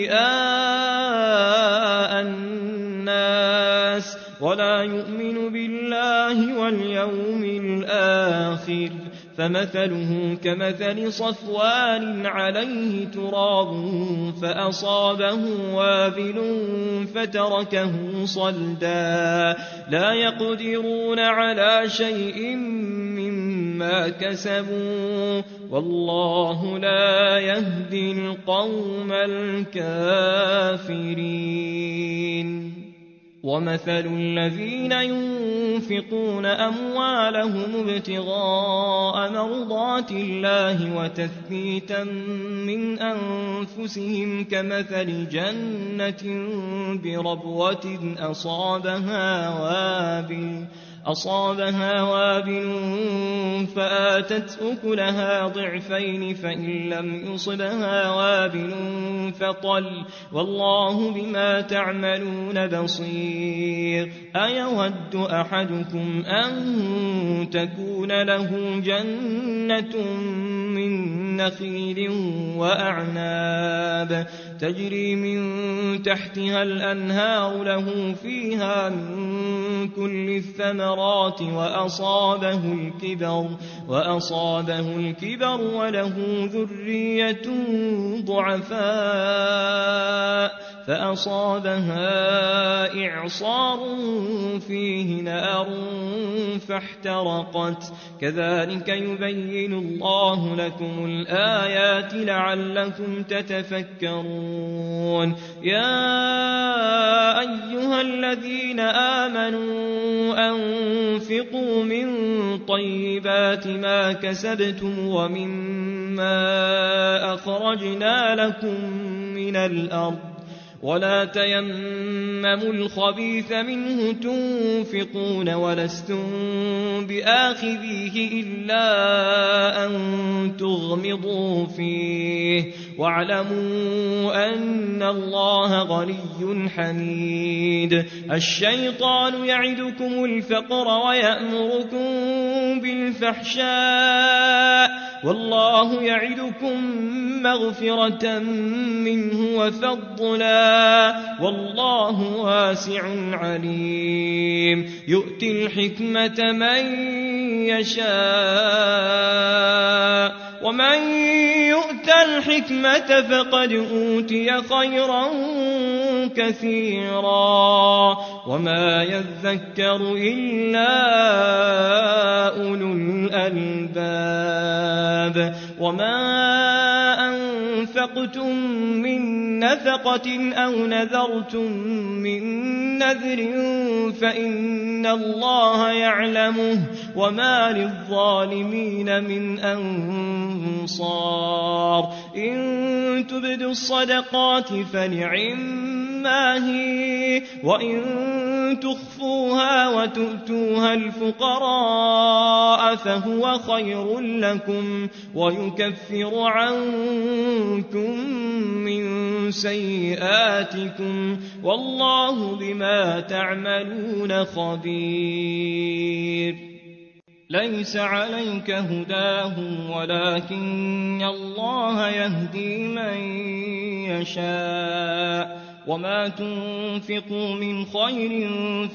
رئاء الناس ولا يؤمن بالله واليوم الآخر فمثله كمثل صفوان عليه تراب فأصابه وابل فتركه صلدا لا يقدرون على شيء مما كسبوا والله لا يهدي القوم الكافرين. ومثل الذين ينفقون أموالهم ابتغاء مرضات الله وتثبيتا من أنفسهم كمثل جنة بربوة أصابها وابل أصابها وابل فآتت أكلها ضعفين فإن لم يصبها وابل فطل والله بما تعملون بصير. أيود أحدكم أن تكون له جنة من نخيل وأعناب تجري من تحتها الأنهار له فيها من كل الثمرات وأصابه الكبر وأصابه الكبر وله ذرية ضعفاء فأصابها إعصار فيه نار فاحترقت كذلك يبين الله لكم الآيات لعلكم تتفكرون. يا أيها الذين آمنوا أنفقوا من طيبات ما كسبتم ومما أخرجنا لكم من الأرض ولا تيمموا الخبيث منه تنفقون ولستم بآخذيه إلا أن تغمضوا فيه واعلموا أن الله غني حميد. الشيطان يعدكم الفقر ويأمركم بالفحشاء والله يعدكم مغفرة منه وفضلا والله واسع عليم. يؤتي الحكمة من يشاء ومن يؤت الحكمة فقد أوتي خيرا كثيرا وما يذكر إلا أولو الألباب. وما أنفقتم من نفقة أو نذرتم من نذر فإن الله يعلمه وما للظالمين من أنصار. إن تبدوا الصدقات فنعما هي وإن تخفوها وتؤتوها الفقراء فهو خير لكم ويكفر عنكم من سيئاتكم والله بما تعملون خبير. ليس عليك هداهم ولكن الله يهدي من يشاء وما تنفقوا من خير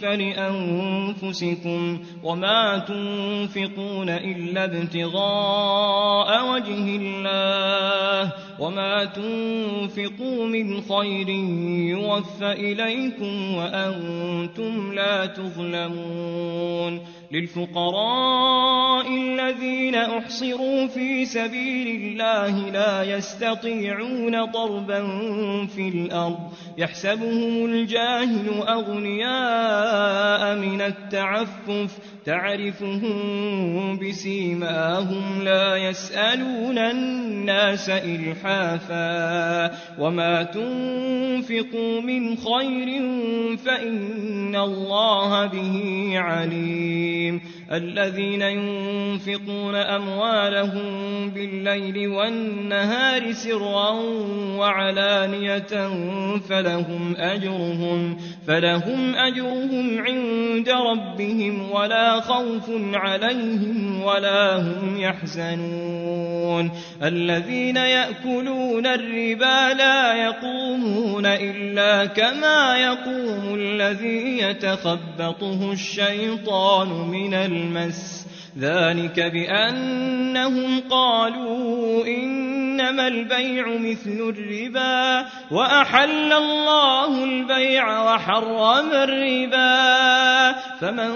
فلأنفسكم وما تنفقون إلا ابتغاء وجه الله وما تنفقوا من خير يوفى إليكم وأنتم لا تظلمون. للفقراء الذين أحصروا في سبيل الله لا يستطيعون ضربا في الأرض يحسبهم الجاهل أغنياء من التعفف تعرفهم بسيماهم لا يسألون الناس إلحافا وما تنفقوا تنفقوا من خير فإن الله به عليم الذين ينفقون أموالهم بالليل والنهار سرا وعلانية فلهم أجرهم, فلهم أجرهم عند ربهم ولا خوف عليهم ولا هم يحزنون الذين يأكلون الربا لا يقومون إلا كما يقوم الذي يتخبطه الشيطان من المس ذلك بأنهم قالوا إنما البيع مثل الربا وأحل الله البيع وحرم الربا فمن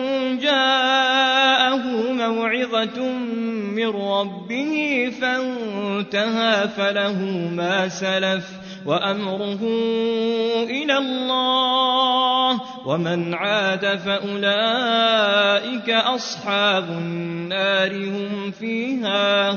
جاءه موعظة من ربه فانتهى فله ما سلف وأمره إلى الله ومن عاد فأولئك أصحاب النار هم فيها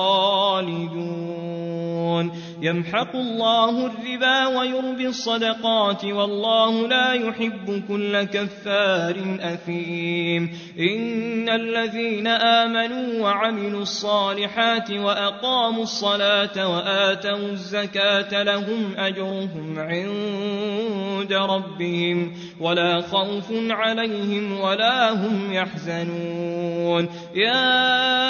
خالدون يمحق الله الربا ويربي الصدقات والله لا يحب كل كفار أثيم إن الذين آمنوا وعملوا الصالحات وأقاموا الصلاة وآتوا الزكاة لهم أجرهم عند ربهم ولا خوف عليهم ولا هم يحزنون يا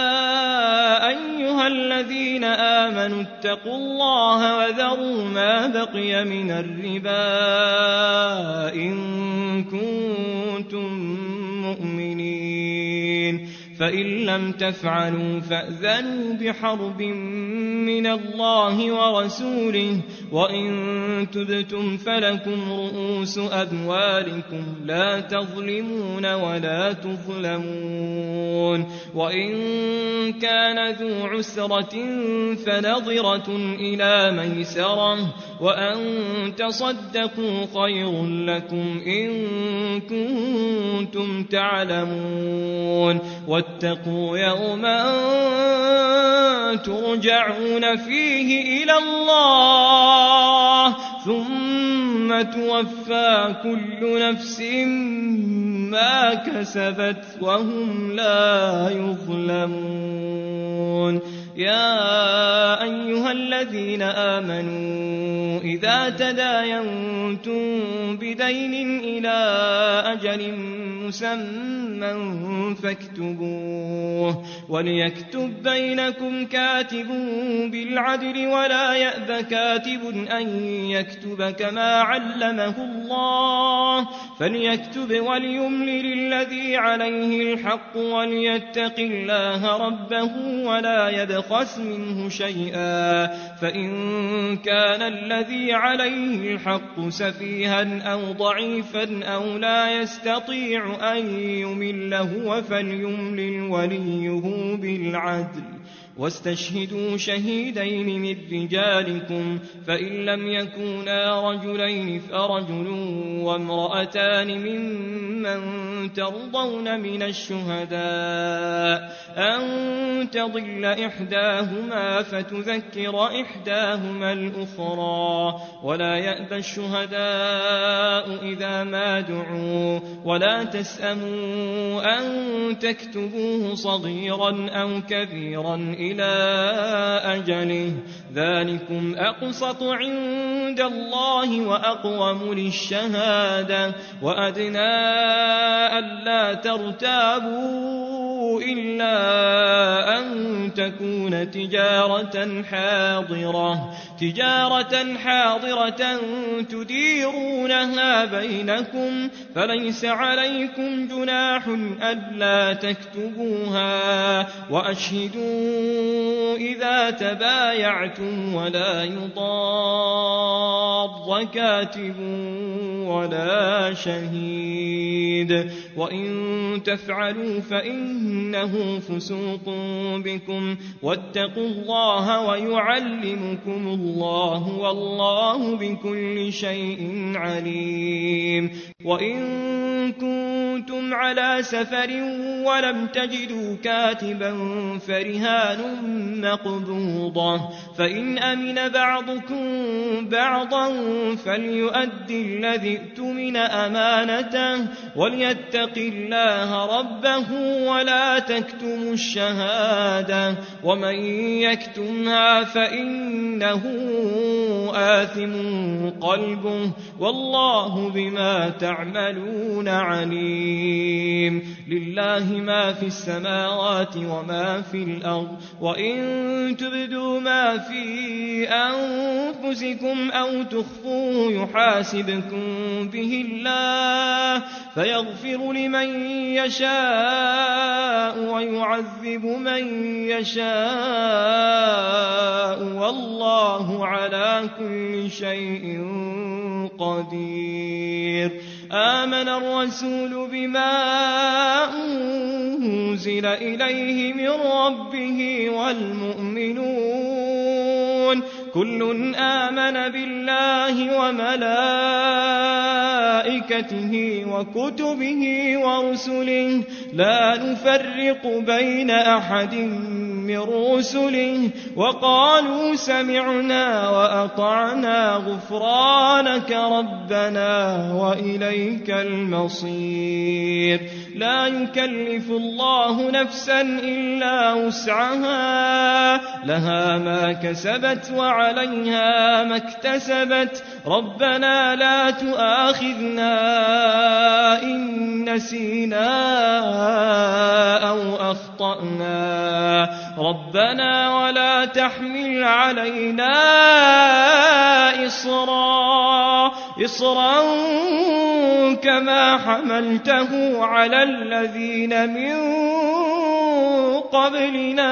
أيها الذين آمنوا اتقوا الله وذروا ما بقي من الربا إن كنتم مؤمنين فإن لم تفعلوا فأذنوا بحرب من الله ورسوله وإن تبتم فلكم رؤوس أموالكم لا تظلمون ولا تظلمون وإن كان ذو عسرة فنظرة إلى ميسرة وأن تصدقوا خير لكم إن كنتم تعلمون واتقوا يوما ترجعون فيه إلى الله ثم توفى كل نفس ما كسبت وهم لا يظلمون يا أيها الذين آمنوا إذا تداينتم بدين إلى أجل مسمى فاكتبوه وليكتب بينكم كاتب بالعدل ولا يأب كاتب أن يكتب كما علمه الله فليكتب وليملل الذي عليه الحق وليتق الله ربه ولا يبخس منه شيئا فإن كان الذي عليه الحق سفيها أو ضعيفا أو لا يستطيع أن يمل هو فليملل وليه بالعدل واستشهدوا شهيدين من رجالكم فإن لم يكونا رجلين فرجل وامرأتان ممن ترضون من الشهداء أن تضل إحداهما فتذكر إحداهما الأخرى ولا يأبى الشهداء إذا ما دعوا ولا تسأموا أن تكتبوه صغيرا أو كبيرا إلى أجله ذلكم أقسط عند الله وأقوم للشهادة وأدنى ألا ترتابوا إلا أن تكون تجارة حاضرة تجارة حاضرة تديرونها بينكم فليس عليكم جناح ألا تكتبوها وأشهدوا إذا تبايعتم ولا يضار كاتب ولا شهيد وإن تفعلوا فإنه فسوق بكم واتقوا الله ويعلمكم الله والله بكل شيء عليم وإن كنتم كنتم على سفر ولم تجدوا كاتبا فرهان مقبوضة فإن أمن بعضكم بعضا فليؤدي الذي ائتمن أمانته وليتق الله ربه ولا تكتموا الشهادة ومن يكتمها فإنه آثم قلبه والله بما تعملون عليم. لله ما في السماوات وما في الأرض وإن تبدوا ما في أنفسكم أو تخفوه يحاسبكم به الله فيغفر لمن يشاء ويعذب من يشاء والله على كل شيء قدير. آمن الرسول بما أنزل إليه من ربه والمؤمنون كل آمن بالله وملائكته وكتبه ورسله لا نفرق بين أحد من رسله وقالوا سمعنا وأطعنا غفرانك ربنا وإليك المصير. لا يكلف الله نفسا إلا وسعها لها ما كسبت وعليها ما اكتسبت ربنا لا تؤاخذنا إن نسينا أو أخطأنا ربنا ولا تحمل علينا إصرا إصرا كما حملته على الذين من قبلنا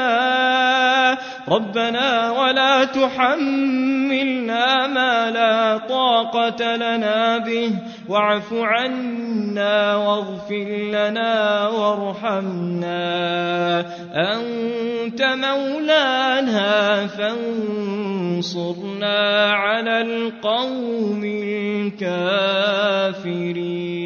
ربنا ولا تحملنا ما لا طاقة لنا به واعف عنا واغفر لنا وارحمنا أنت مولانا فانصرنا على القوم الكافرين.